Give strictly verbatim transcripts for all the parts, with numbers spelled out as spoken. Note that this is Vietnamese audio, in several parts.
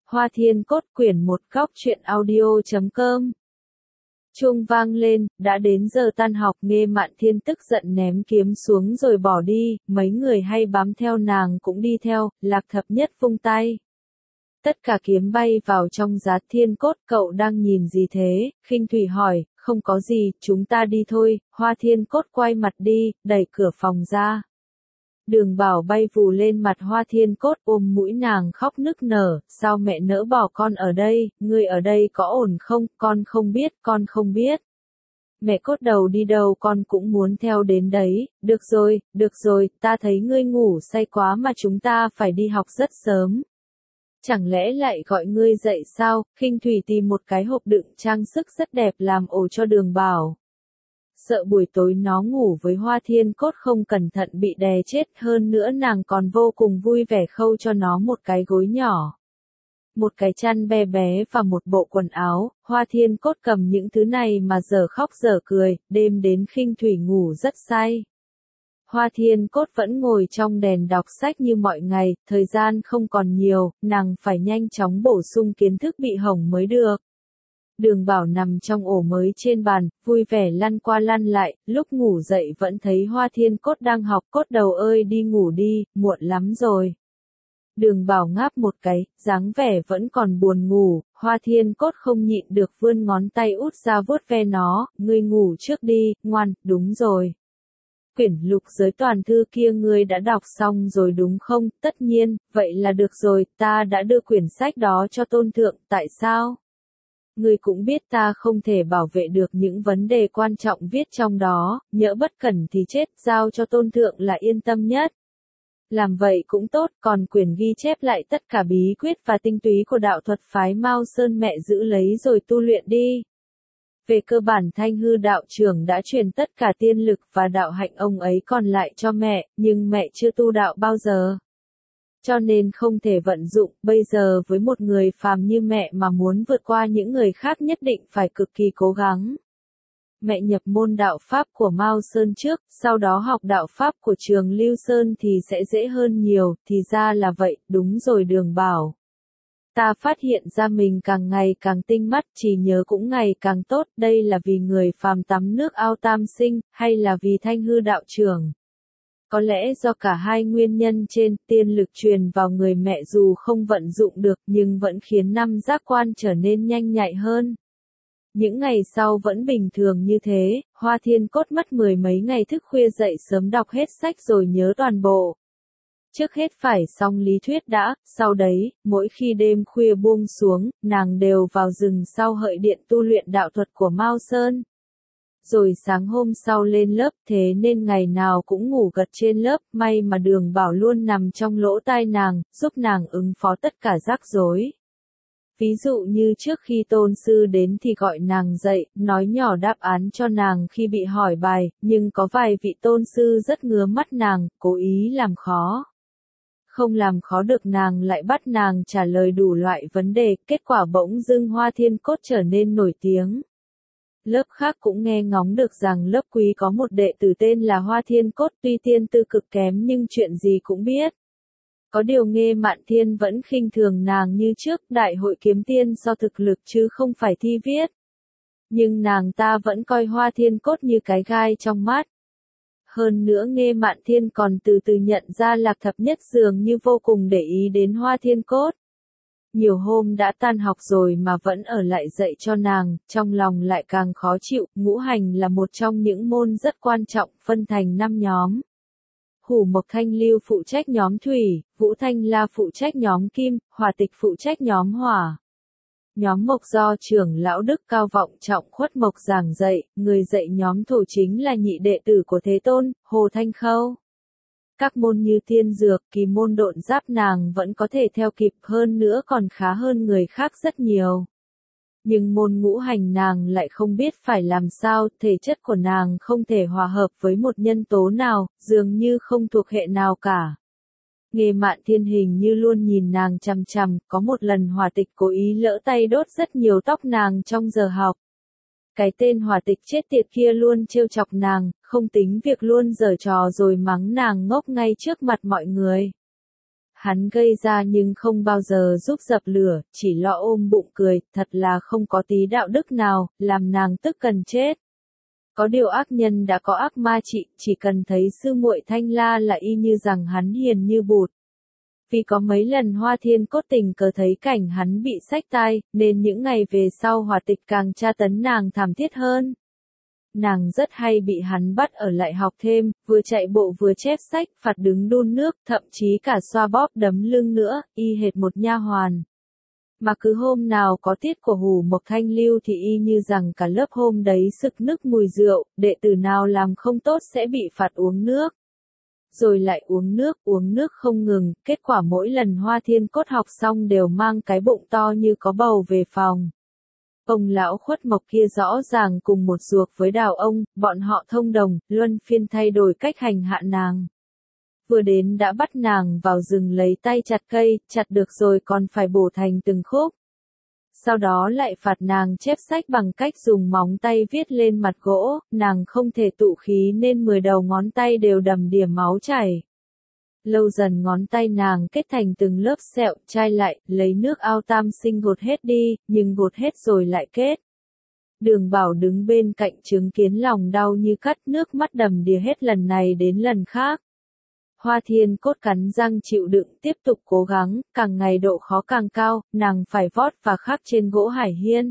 Hoa Thiên Cốt quyển một góc truyện audio chấm com. Chuông vang lên, đã đến giờ tan học. Nghe Mạn Thiên tức giận ném kiếm xuống rồi bỏ đi, mấy người hay bám theo nàng cũng đi theo. Lạc Thập Nhất vung tay. Tất cả kiếm bay vào trong giá. Thiên Cốt, cậu đang nhìn gì thế? Khinh Thủy hỏi. Không có gì, chúng ta đi thôi. Hoa Thiên Cốt quay mặt đi, đẩy cửa phòng ra. Đường Bảo bay vù lên mặt Hoa Thiên Cốt, ôm mũi nàng khóc nức nở. Sao mẹ nỡ bỏ con ở đây? Ngươi ở đây có ổn không? Con không biết, con không biết. Mẹ Cốt đầu đi đâu con cũng muốn theo đến đấy. Được rồi, được rồi, ta thấy ngươi ngủ say quá mà chúng ta phải đi học rất sớm. Chẳng lẽ lại gọi ngươi dậy sao? Khinh Thủy tìm một cái hộp đựng trang sức rất đẹp làm ổ cho Đường Bảo. Sợ buổi tối nó ngủ với Hoa Thiên Cốt không cẩn thận bị đè chết, hơn nữa nàng còn vô cùng vui vẻ khâu cho nó một cái gối nhỏ, một cái chăn bé bé và một bộ quần áo. Hoa Thiên Cốt cầm những thứ này mà dở khóc dở cười, đêm đến Khinh Thủy ngủ rất say. Hoa Thiên Cốt vẫn ngồi trong đèn đọc sách như mọi ngày, thời gian không còn nhiều, nàng phải nhanh chóng bổ sung kiến thức bị hỏng mới được. Đường Bảo nằm trong ổ mới trên bàn, vui vẻ lăn qua lăn lại, lúc ngủ dậy vẫn thấy Hoa Thiên Cốt đang học. Cốt đầu ơi đi ngủ đi, muộn lắm rồi. Đường Bảo ngáp một cái, dáng vẻ vẫn còn buồn ngủ. Hoa Thiên Cốt không nhịn được vươn ngón tay út ra vuốt ve nó. Ngươi ngủ trước đi, ngoan. Đúng rồi. Quyển lục giới toàn thư kia ngươi đã đọc xong rồi đúng không? Tất nhiên, vậy là được rồi, ta đã đưa quyển sách đó cho Tôn Thượng. Tại sao? Ngươi cũng biết ta không thể bảo vệ được những vấn đề quan trọng viết trong đó, nhỡ bất cẩn thì chết, giao cho Tôn Thượng là yên tâm nhất. Làm vậy cũng tốt, còn quyển ghi chép lại tất cả bí quyết và tinh túy của đạo thuật phái Mao Sơn mẹ giữ lấy rồi tu luyện đi. Về cơ bản Thanh Hư đạo trưởng đã truyền tất cả tiên lực và đạo hạnh ông ấy còn lại cho mẹ, nhưng mẹ chưa tu đạo bao giờ. Cho nên không thể vận dụng. Bây giờ với một người phàm như mẹ mà muốn vượt qua những người khác nhất định phải cực kỳ cố gắng. Mẹ nhập môn đạo Pháp của Mao Sơn trước, sau đó học đạo Pháp của trường Lưu Sơn thì sẽ dễ hơn nhiều. Thì ra là vậy, đúng rồi Đường Bảo. Ta phát hiện ra mình càng ngày càng tinh mắt, trí nhớ cũng ngày càng tốt. Đây là vì người phàm tắm nước ao tam sinh, hay là vì Thanh Hư đạo trưởng? Có lẽ do cả hai nguyên nhân trên. Tiên lực truyền vào người mẹ dù không vận dụng được nhưng vẫn khiến năm giác quan trở nên nhanh nhạy hơn. Những ngày sau vẫn bình thường như thế. Hoa Thiên Cốt mất mười mấy ngày thức khuya dậy sớm đọc hết sách rồi nhớ toàn bộ. Trước hết phải xong lý thuyết đã, sau đấy, mỗi khi đêm khuya buông xuống, nàng đều vào rừng sau hợi điện tu luyện đạo thuật của Mao Sơn. Rồi sáng hôm sau lên lớp, thế nên ngày nào cũng ngủ gật trên lớp. May mà Đường Bảo luôn nằm trong lỗ tai nàng, giúp nàng ứng phó tất cả rắc rối. Ví dụ như trước khi tôn sư đến thì gọi nàng dậy, nói nhỏ đáp án cho nàng khi bị hỏi bài, nhưng có vài vị tôn sư rất ngứa mắt nàng, cố ý làm khó. Không làm khó được nàng lại bắt nàng trả lời đủ loại vấn đề, kết quả bỗng dưng Hoa Thiên Cốt trở nên nổi tiếng. Lớp khác cũng nghe ngóng được rằng lớp Quý có một đệ tử tên là Hoa Thiên Cốt, tuy tiên tư cực kém nhưng chuyện gì cũng biết. Có điều Nghe Mạn Thiên vẫn khinh thường nàng như trước. Đại hội kiếm tiên so thực lực chứ không phải thi viết. Nhưng nàng ta vẫn coi Hoa Thiên Cốt như cái gai trong mắt. Hơn nữa Nghe Mạn Thiên còn từ từ nhận ra Lạc Thập Nhất dường như vô cùng để ý đến Hoa Thiên Cốt. Nhiều hôm đã tan học rồi mà vẫn ở lại dạy cho nàng, trong lòng lại càng khó chịu. Ngũ hành là một trong những môn rất quan trọng, phân thành năm nhóm. Hủ Mộc Thanh Lưu phụ trách nhóm thủy, Vũ Thanh La phụ trách nhóm kim, Hỏa Tịch phụ trách nhóm hỏa. Nhóm mộc do trưởng lão Đức Cao Vọng Trọng Khuất Mộc giảng dạy, người dạy nhóm thổ chính là nhị đệ tử của Thế Tôn, Hồ Thanh Khâu. Các môn như thiên dược, kỳ môn độn giáp nàng vẫn có thể theo kịp, hơn nữa còn khá hơn người khác rất nhiều. Nhưng môn ngũ hành nàng lại không biết phải làm sao, thể chất của nàng không thể hòa hợp với một nhân tố nào, dường như không thuộc hệ nào cả. Nghe Mạn Thiên hình như luôn nhìn nàng chằm chằm, có một lần Hỏa Tịch cố ý lỡ tay đốt rất nhiều tóc nàng trong giờ học. Cái tên Hỏa Tịch chết tiệt kia luôn trêu chọc nàng, không tính việc luôn giở trò rồi mắng nàng ngốc ngay trước mặt mọi người. Hắn gây ra nhưng không bao giờ giúp dập lửa, chỉ lo ôm bụng cười, thật là không có tí đạo đức nào, làm nàng tức cần chết. Có điều ác nhân đã có ác ma trị, chỉ cần thấy sư muội Thanh La là y như rằng hắn hiền như bụt. Vì có mấy lần Hoa Thiên Cốt tình cờ thấy cảnh hắn bị xách tai, nên những ngày về sau Hỏa Tịch càng tra tấn nàng thảm thiết hơn. Nàng rất hay bị hắn bắt ở lại học thêm, vừa chạy bộ vừa chép sách, phạt đứng đun nước, thậm chí cả xoa bóp đấm lưng nữa, y hệt một nha hoàn. Mà cứ hôm nào có tiết của Hủ Mộc Thanh Lưu thì y như rằng cả lớp hôm đấy sực nức mùi rượu, đệ tử nào làm không tốt sẽ bị phạt uống nước. Rồi lại uống nước, uống nước không ngừng, kết quả mỗi lần Hoa Thiên Cốt học xong đều mang cái bụng to như có bầu về phòng. Ông lão Khuất Mộc kia rõ ràng cùng một ruột với Đào ông, bọn họ thông đồng, luân phiên thay đổi cách hành hạ nàng. Vừa đến đã bắt nàng vào rừng lấy tay chặt cây, chặt được rồi còn phải bổ thành từng khúc. Sau đó lại phạt nàng chép sách bằng cách dùng móng tay viết lên mặt gỗ, nàng không thể tụ khí nên mười đầu ngón tay đều đầm đìa máu chảy. Lâu dần ngón tay nàng kết thành từng lớp sẹo, chai lại, lấy nước ao tam sinh gột hết đi, nhưng gột hết rồi lại kết. Đường Bảo đứng bên cạnh chứng kiến lòng đau như cắt, nước mắt đầm đìa hết lần này đến lần khác. Hoa Thiên Cốt cắn răng chịu đựng, tiếp tục cố gắng, càng ngày độ khó càng cao, nàng phải vót và khắc trên gỗ hải hiên.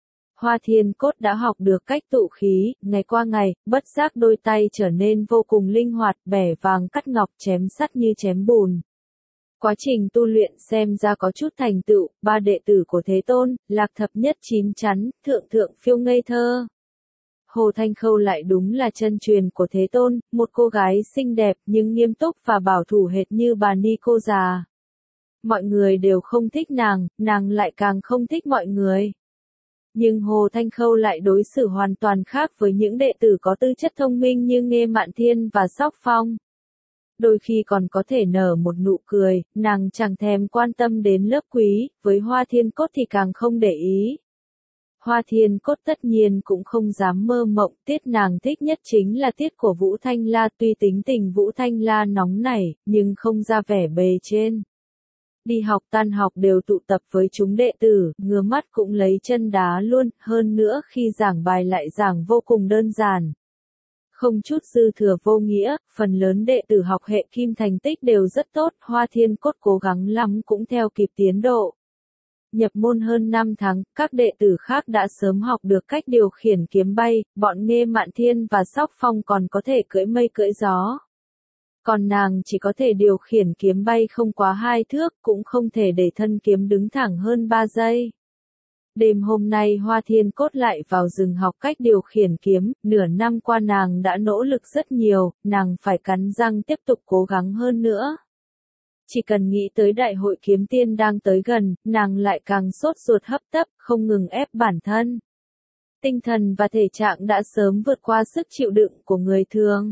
Hoa Thiên Cốt đã học được cách tụ khí, ngày qua ngày, bất giác đôi tay trở nên vô cùng linh hoạt, bẻ vàng cắt ngọc, chém sắt như chém bùn. Quá trình tu luyện xem ra có chút thành tựu, ba đệ tử của Thế Tôn, Lạc Thập Nhất chín chắn, Thượng Thượng Phiêu ngây thơ. Hồ Thanh Khâu lại đúng là chân truyền của Thế Tôn, một cô gái xinh đẹp nhưng nghiêm túc và bảo thủ hệt như bà ni cô già. Mọi người đều không thích nàng, nàng lại càng không thích mọi người. Nhưng Hồ Thanh Khâu lại đối xử hoàn toàn khác với những đệ tử có tư chất thông minh như Nghê Mạn Thiên và Sóc Phong. Đôi khi còn có thể nở một nụ cười, nàng chẳng thèm quan tâm đến lớp quý, với Hoa Thiên Cốt thì càng không để ý. Hoa Thiên Cốt tất nhiên cũng không dám mơ mộng, tiết nàng thích nhất chính là tiết của Vũ Thanh La, tuy tính tình Vũ Thanh La nóng nảy, nhưng không ra vẻ bề trên. Đi học tan học đều tụ tập với chúng đệ tử, ngứa mắt cũng lấy chân đá luôn, hơn nữa khi giảng bài lại giảng vô cùng đơn giản. Không chút dư thừa vô nghĩa, phần lớn đệ tử học hệ kim thành tích đều rất tốt, Hoa Thiên Cốt cố gắng lắm cũng theo kịp tiến độ. Nhập môn hơn năm tháng, các đệ tử khác đã sớm học được cách điều khiển kiếm bay, bọn Nghê Mạn Thiên và Sóc Phong còn có thể cưỡi mây cưỡi gió. Còn nàng chỉ có thể điều khiển kiếm bay không quá hai thước, cũng không thể để thân kiếm đứng thẳng hơn ba giây. Đêm hôm nay Hoa Thiên Cốt lại vào rừng học cách điều khiển kiếm, nửa năm qua nàng đã nỗ lực rất nhiều, nàng phải cắn răng tiếp tục cố gắng hơn nữa. Chỉ cần nghĩ tới đại hội kiếm tiên đang tới gần, nàng lại càng sốt ruột hấp tấp, không ngừng ép bản thân. Tinh thần và thể trạng đã sớm vượt qua sức chịu đựng của người thường.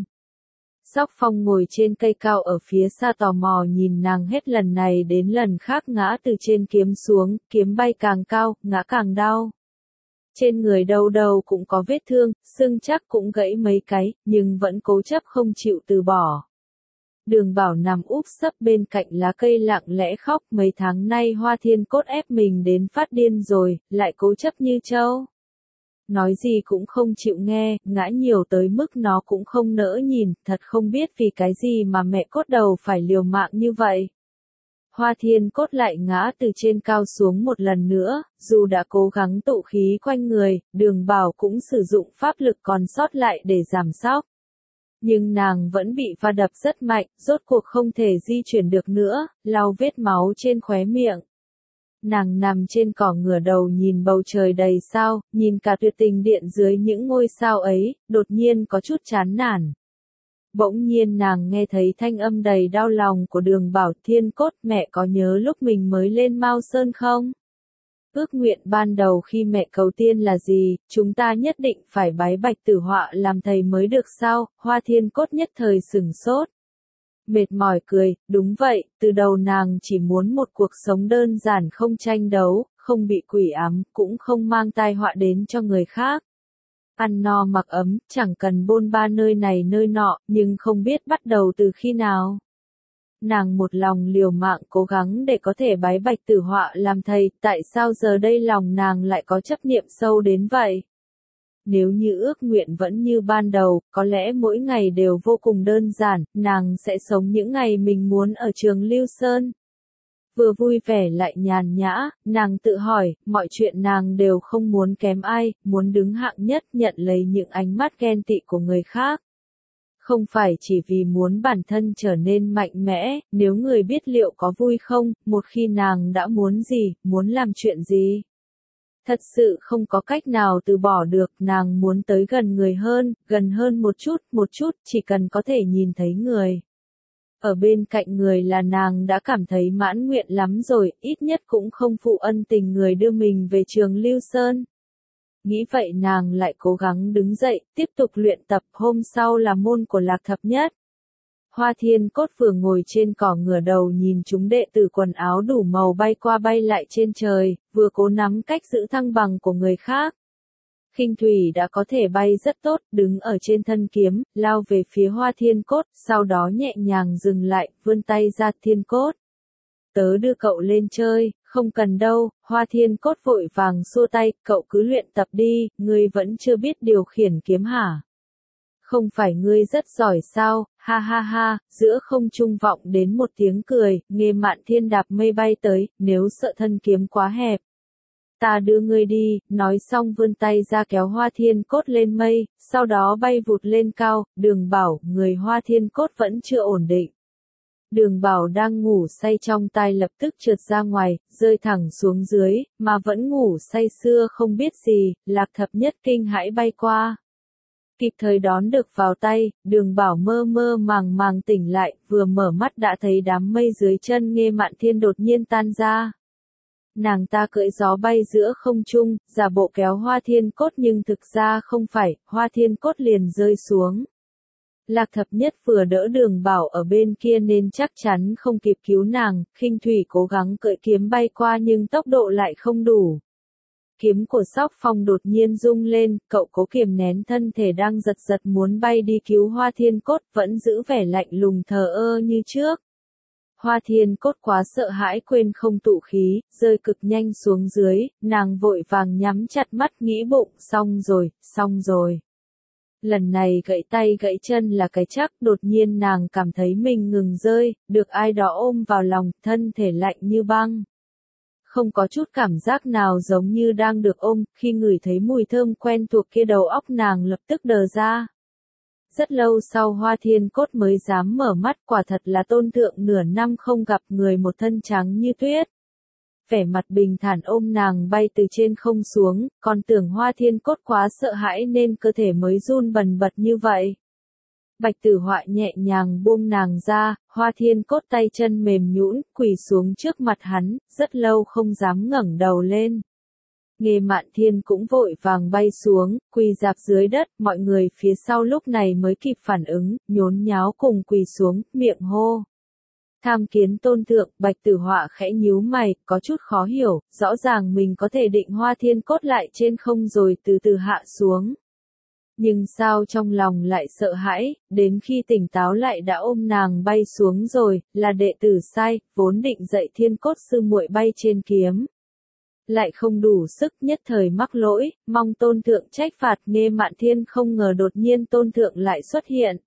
Sóc Phong ngồi trên cây cao ở phía xa tò mò nhìn nàng hết lần này đến lần khác ngã từ trên kiếm xuống, kiếm bay càng cao, ngã càng đau. Trên người đâu đâu cũng có vết thương, xương chắc cũng gãy mấy cái, nhưng vẫn cố chấp không chịu từ bỏ. Đường Bảo nằm úp sấp bên cạnh lá cây lặng lẽ khóc, mấy tháng nay Hoa Thiên Cốt ép mình đến phát điên rồi, lại cố chấp như trâu. Nói gì cũng không chịu nghe, ngã nhiều tới mức nó cũng không nỡ nhìn, thật không biết vì cái gì mà mẹ Cốt đầu phải liều mạng như vậy. Hoa Thiên Cốt lại ngã từ trên cao xuống một lần nữa, dù đã cố gắng tụ khí quanh người, Đường Bảo cũng sử dụng pháp lực còn sót lại để giảm sóc. Nhưng nàng vẫn bị va đập rất mạnh, rốt cuộc không thể di chuyển được nữa, lau vết máu trên khóe miệng. Nàng nằm trên cỏ ngửa đầu nhìn bầu trời đầy sao, nhìn cả tuyệt tình điện dưới những ngôi sao ấy, đột nhiên có chút chán nản. Bỗng nhiên nàng nghe thấy thanh âm đầy đau lòng của Đường Bảo, Thiên Cốt, mẹ có nhớ lúc mình mới lên Mao Sơn không? Ước nguyện ban đầu khi mẹ cầu tiên là gì, chúng ta nhất định phải bái Bạch Tử Họa làm thầy mới được sao? Hoa Thiên Cốt nhất thời sửng sốt. Mệt mỏi cười, đúng vậy, từ đầu nàng chỉ muốn một cuộc sống đơn giản không tranh đấu, không bị quỷ ám, cũng không mang tai họa đến cho người khác. Ăn no mặc ấm, chẳng cần bôn ba nơi này nơi nọ, nhưng không biết bắt đầu từ khi nào. nàng một lòng liều mạng cố gắng để có thể bái Bạch Tử Họa làm thầy, tại sao giờ đây lòng nàng lại có chấp niệm sâu đến vậy? Nếu như ước nguyện vẫn như ban đầu, có lẽ mỗi ngày đều vô cùng đơn giản, nàng sẽ sống những ngày mình muốn ở Trường Lưu Sơn. Vừa vui vẻ lại nhàn nhã, nàng tự hỏi, mọi chuyện nàng đều không muốn kém ai, muốn đứng hạng nhất nhận lấy những ánh mắt ghen tị của người khác. Không phải chỉ vì muốn bản thân trở nên mạnh mẽ, nếu người biết liệu có vui không, một khi nàng đã muốn gì, muốn làm chuyện gì. Thật sự không có cách nào từ bỏ được, nàng muốn tới gần người hơn, gần hơn một chút, một chút, chỉ cần có thể nhìn thấy người. Ở bên cạnh người là nàng đã cảm thấy mãn nguyện lắm rồi, ít nhất cũng không phụ ân tình người đưa mình về Trường Lưu Sơn. Nghĩ vậy nàng lại cố gắng đứng dậy, tiếp tục luyện tập, hôm sau là môn của Lạc Thập Nhất. Hoa Thiên Cốt vừa ngồi trên cỏ ngửa đầu nhìn chúng đệ tử quần áo đủ màu bay qua bay lại trên trời, vừa cố nắm cách giữ thăng bằng của người khác. Khinh Thủy đã có thể bay rất tốt, đứng ở trên thân kiếm, lao về phía Hoa Thiên Cốt, sau đó nhẹ nhàng dừng lại, vươn tay ra. Thiên Cốt. Tớ đưa cậu lên chơi, không cần đâu, Hoa Thiên Cốt vội vàng xua tay, cậu cứ luyện tập đi, ngươi vẫn chưa biết điều khiển kiếm hả? Không phải ngươi rất giỏi sao, ha ha ha, giữa không trung vọng đến một tiếng cười, Nghê Mạn Thiên đạp mây bay tới, nếu sợ thân kiếm quá hẹp. Ta đưa ngươi đi, nói xong vươn tay ra kéo Hoa Thiên Cốt lên mây, sau đó bay vụt lên cao, Đường Bảo, người Hoa Thiên Cốt vẫn chưa ổn định. Đường Bảo đang ngủ say trong tai lập tức trượt ra ngoài, rơi thẳng xuống dưới, mà vẫn ngủ say sưa không biết gì, Lạc Thập Nhất kinh hãi bay qua. Kịp thời đón được vào tay, Đường Bảo mơ mơ màng màng tỉnh lại, vừa mở mắt đã thấy đám mây dưới chân Nghê Mạn Thiên đột nhiên tan ra. Nàng ta cưỡi gió bay giữa không trung, giả bộ kéo Hoa Thiên Cốt nhưng thực ra không phải, Hoa Thiên Cốt liền rơi xuống. Lạc Thập Nhất vừa đỡ Đường Bảo ở bên kia nên chắc chắn không kịp cứu nàng, Khinh Thủy cố gắng cưỡi kiếm bay qua nhưng tốc độ lại không đủ. Kiếm của Sóc Phong đột nhiên rung lên, cậu cố kiềm nén thân thể đang giật giật muốn bay đi cứu Hoa Thiên Cốt, vẫn giữ vẻ lạnh lùng thờ ơ như trước. Hoa Thiên Cốt quá sợ hãi quên không tụ khí, rơi cực nhanh xuống dưới, nàng vội vàng nhắm chặt mắt nghĩ bụng, xong rồi, xong rồi. Lần này gãy tay gãy chân là cái chắc, đột nhiên nàng cảm thấy mình ngừng rơi, được ai đó ôm vào lòng, thân thể lạnh như băng. Không có chút cảm giác nào giống như đang được ôm, khi ngửi thấy mùi thơm quen thuộc kia đầu óc nàng lập tức đờ ra. Rất lâu sau Hoa Thiên Cốt mới dám mở mắt, quả thật là Tôn Thượng nửa năm không gặp người một thân trắng như tuyết. Vẻ mặt bình thản ôm nàng bay từ trên không xuống, còn tưởng Hoa Thiên Cốt quá sợ hãi nên cơ thể mới run bần bật như vậy. Bạch Tử Họa nhẹ nhàng buông nàng ra, Hoa Thiên Cốt tay chân mềm nhũn, quỳ xuống trước mặt hắn, rất lâu không dám ngẩng đầu lên. Nghê Mạn Thiên cũng vội vàng bay xuống, quỳ rạp dưới đất, mọi người phía sau lúc này mới kịp phản ứng, nhốn nháo cùng quỳ xuống, miệng hô. Tham kiến Tôn Thượng, Bạch Tử Họa khẽ nhíu mày, có chút khó hiểu, rõ ràng mình có thể định Hoa Thiên Cốt lại trên không rồi từ từ hạ xuống. Nhưng sao trong lòng lại sợ hãi, đến khi tỉnh táo lại đã ôm nàng bay xuống rồi, là đệ tử sai, vốn định dạy Thiên Cốt sư muội bay trên kiếm. Lại không đủ sức nhất thời mắc lỗi, mong Tôn Thượng trách phạt. Nghê Mạn Thiên không ngờ đột nhiên Tôn Thượng lại xuất hiện.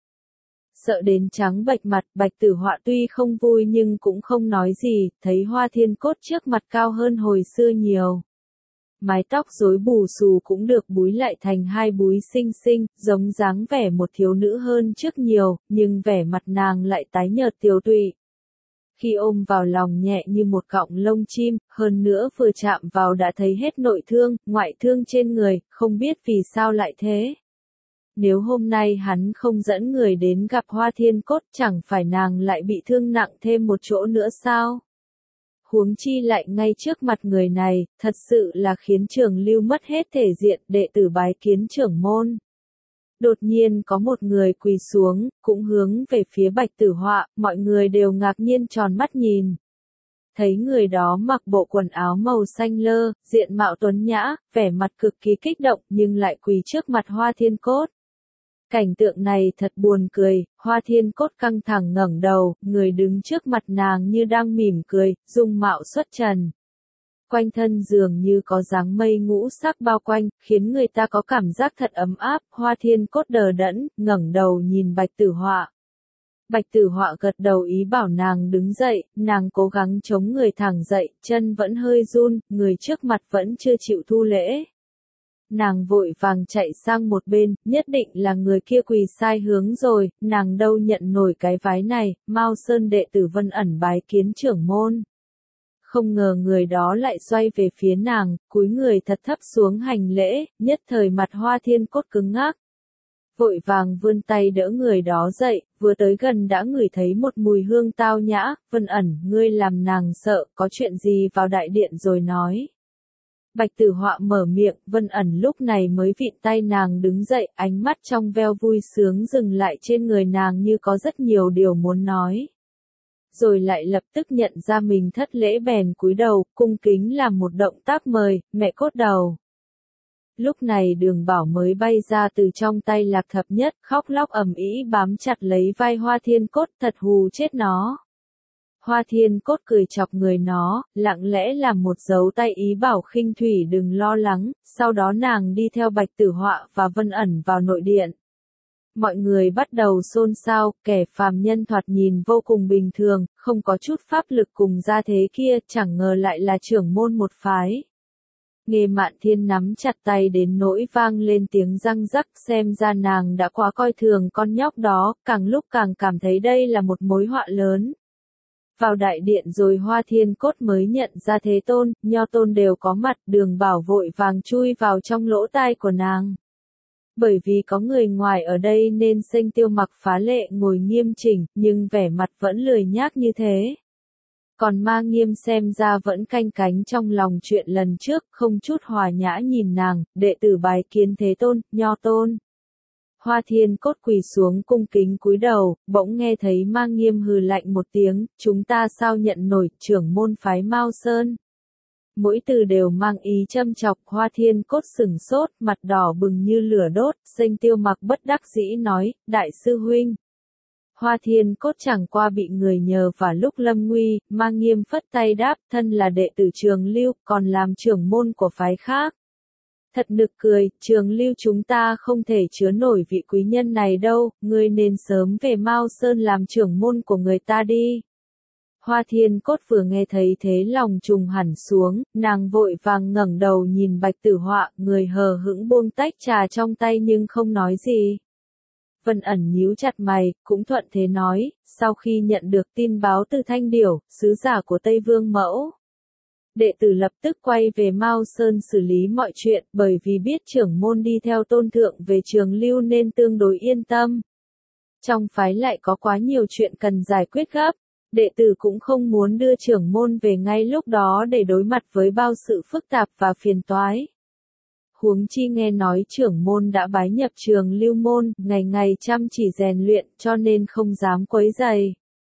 Sợ đến trắng bệch mặt, Bạch Tử Họa tuy không vui nhưng cũng không nói gì, thấy Hoa Thiên Cốt trước mặt cao hơn hồi xưa nhiều. Mái tóc rối bù xù cũng được búi lại thành hai búi xinh xinh, giống dáng vẻ một thiếu nữ hơn trước nhiều, nhưng vẻ mặt nàng lại tái nhợt tiều tụy. Khi ôm vào lòng nhẹ như một cọng lông chim, hơn nữa vừa chạm vào đã thấy hết nội thương, ngoại thương trên người, không biết vì sao lại thế. Nếu hôm nay hắn không dẫn người đến gặp Hoa Thiên Cốt, chẳng phải nàng lại bị thương nặng thêm một chỗ nữa sao? Huống chi lại ngay trước mặt người này, thật sự là khiến Trường Lưu mất hết thể diện, đệ tử bái kiến trưởng môn. Đột nhiên có một người quỳ xuống, cũng hướng về phía Bạch Tử Họa, mọi người đều ngạc nhiên tròn mắt nhìn. Thấy người đó mặc bộ quần áo màu xanh lơ, diện mạo tuấn nhã, vẻ mặt cực kỳ kích động nhưng lại quỳ trước mặt Hoa Thiên Cốt. Cảnh tượng này thật buồn cười, Hoa Thiên Cốt căng thẳng ngẩng đầu, người đứng trước mặt nàng như đang mỉm cười, dung mạo xuất trần. Quanh thân dường như có dáng mây ngũ sắc bao quanh, khiến người ta có cảm giác thật ấm áp. Hoa Thiên Cốt đờ đẫn, ngẩng đầu nhìn Bạch Tử Họa. Bạch Tử Họa gật đầu ý bảo nàng đứng dậy, nàng cố gắng chống người thẳng dậy, chân vẫn hơi run, người trước mặt vẫn chưa chịu thu lễ. Nàng vội vàng chạy sang một bên, nhất định là người kia quỳ sai hướng rồi, nàng đâu nhận nổi cái vái này. Mao Sơn đệ tử Vân Ẩn bái kiến trưởng môn. Không ngờ người đó lại xoay về phía nàng, cúi người thật thấp xuống hành lễ, nhất thời mặt Hoa Thiên Cốt cứng ngắc. Vội vàng vươn tay đỡ người đó dậy, vừa tới gần đã ngửi thấy một mùi hương tao nhã. Vân Ẩn, ngươi làm nàng sợ, có chuyện gì vào đại điện rồi nói. Bạch Tử Họa mở miệng, Vân Ẩn lúc này mới vịn tay nàng đứng dậy, ánh mắt trong veo vui sướng dừng lại trên người nàng như có rất nhiều điều muốn nói. Rồi lại lập tức nhận ra mình thất lễ bèn cúi đầu, cung kính làm một động tác mời, mẹ cốt đầu. Lúc này Đường Bảo mới bay ra từ trong tay Lạc Thập Nhất, khóc lóc ầm ĩ bám chặt lấy vai Hoa Thiên Cốt, thật hù chết nó. Hoa Thiên Cốt cười chọc người nó, lặng lẽ làm một dấu tay ý bảo Khinh Thủy đừng lo lắng, sau đó nàng đi theo Bạch Tử Họa và Vân Ẩn vào nội điện. Mọi người bắt đầu xôn xao, kẻ phàm nhân thoạt nhìn vô cùng bình thường, không có chút pháp lực cùng gia thế kia, chẳng ngờ lại là trưởng môn một phái. Nghê Mạn Thiên nắm chặt tay đến nỗi vang lên tiếng răng rắc, xem ra nàng đã quá coi thường con nhóc đó, càng lúc càng cảm thấy đây là một mối họa lớn. Vào đại điện rồi Hoa Thiên Cốt mới nhận ra Thế Tôn, Nho Tôn đều có mặt, Đường Bảo vội vàng chui vào trong lỗ tai của nàng. Bởi vì có người ngoài ở đây nên Sênh Tiêu Mặc phá lệ ngồi nghiêm chỉnh, nhưng vẻ mặt vẫn lười nhác như thế. Còn Ma Nghiêm xem ra vẫn canh cánh trong lòng chuyện lần trước, không chút hòa nhã nhìn nàng, đệ tử bái kiến Thế Tôn, Nho Tôn. Hoa Thiên Cốt quỳ xuống cung kính cúi đầu, bỗng nghe thấy Ma Nghiêm hừ lạnh một tiếng, chúng ta sao nhận nổi trưởng môn phái Mao Sơn. Mỗi từ đều mang ý châm chọc, Hoa Thiên Cốt sừng sốt, mặt đỏ bừng như lửa đốt, Sênh Tiêu Mặc bất đắc dĩ nói, đại sư huynh. Hoa Thiên Cốt chẳng qua bị người nhờ vào lúc lâm nguy, Ma Nghiêm phất tay đáp, thân là đệ tử Trường Lưu, còn làm trưởng môn của phái khác. Thật nực cười, Trường Lưu chúng ta không thể chứa nổi vị quý nhân này đâu, ngươi nên sớm về Mao Sơn làm trưởng môn của người ta đi. Hoa Thiên Cốt vừa nghe thấy thế lòng trùng hẳn xuống, nàng vội vàng ngẩng đầu nhìn Bạch Tử Họa, người hờ hững buông tách trà trong tay nhưng không nói gì. Vân Ẩn nhíu chặt mày, cũng thuận thế nói, sau khi nhận được tin báo từ Thanh Điểu, sứ giả của Tây Vương Mẫu. Đệ tử lập tức quay về Mao Sơn xử lý mọi chuyện, bởi vì biết trưởng môn đi theo Tôn Thượng về Trường Lưu nên tương đối yên tâm. Trong phái lại có quá nhiều chuyện cần giải quyết gấp, đệ tử cũng không muốn đưa trưởng môn về ngay lúc đó để đối mặt với bao sự phức tạp và phiền toái. Huống chi nghe nói trưởng môn đã bái nhập Trường Lưu môn, ngày ngày chăm chỉ rèn luyện, cho nên không dám quấy rầy.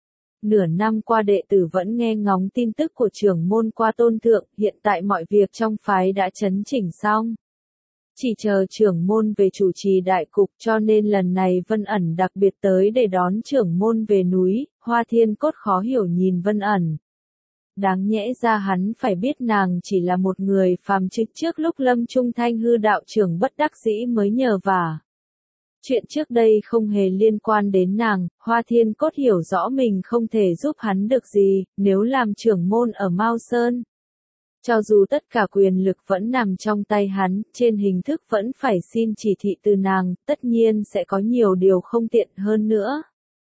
Nửa năm qua đệ tử vẫn nghe ngóng tin tức của trưởng môn qua Tôn Thượng, hiện tại mọi việc trong phái đã chấn chỉnh xong. Chỉ chờ trưởng môn về chủ trì đại cục, cho nên lần này Vân Ẩn đặc biệt tới để đón trưởng môn về núi. Hoa Thiên Cốt khó hiểu nhìn Vân Ẩn. Đáng nhẽ ra hắn phải biết nàng chỉ là một người phàm chứ, trước lúc Lâm Trung Thanh hư đạo trưởng bất đắc dĩ mới nhờ vả. Chuyện trước đây không hề liên quan đến nàng, Hoa Thiên Cốt hiểu rõ mình không thể giúp hắn được gì, nếu làm trưởng môn ở Mao Sơn. Cho dù tất cả quyền lực vẫn nằm trong tay hắn, trên hình thức vẫn phải xin chỉ thị từ nàng, tất nhiên sẽ có nhiều điều không tiện hơn nữa.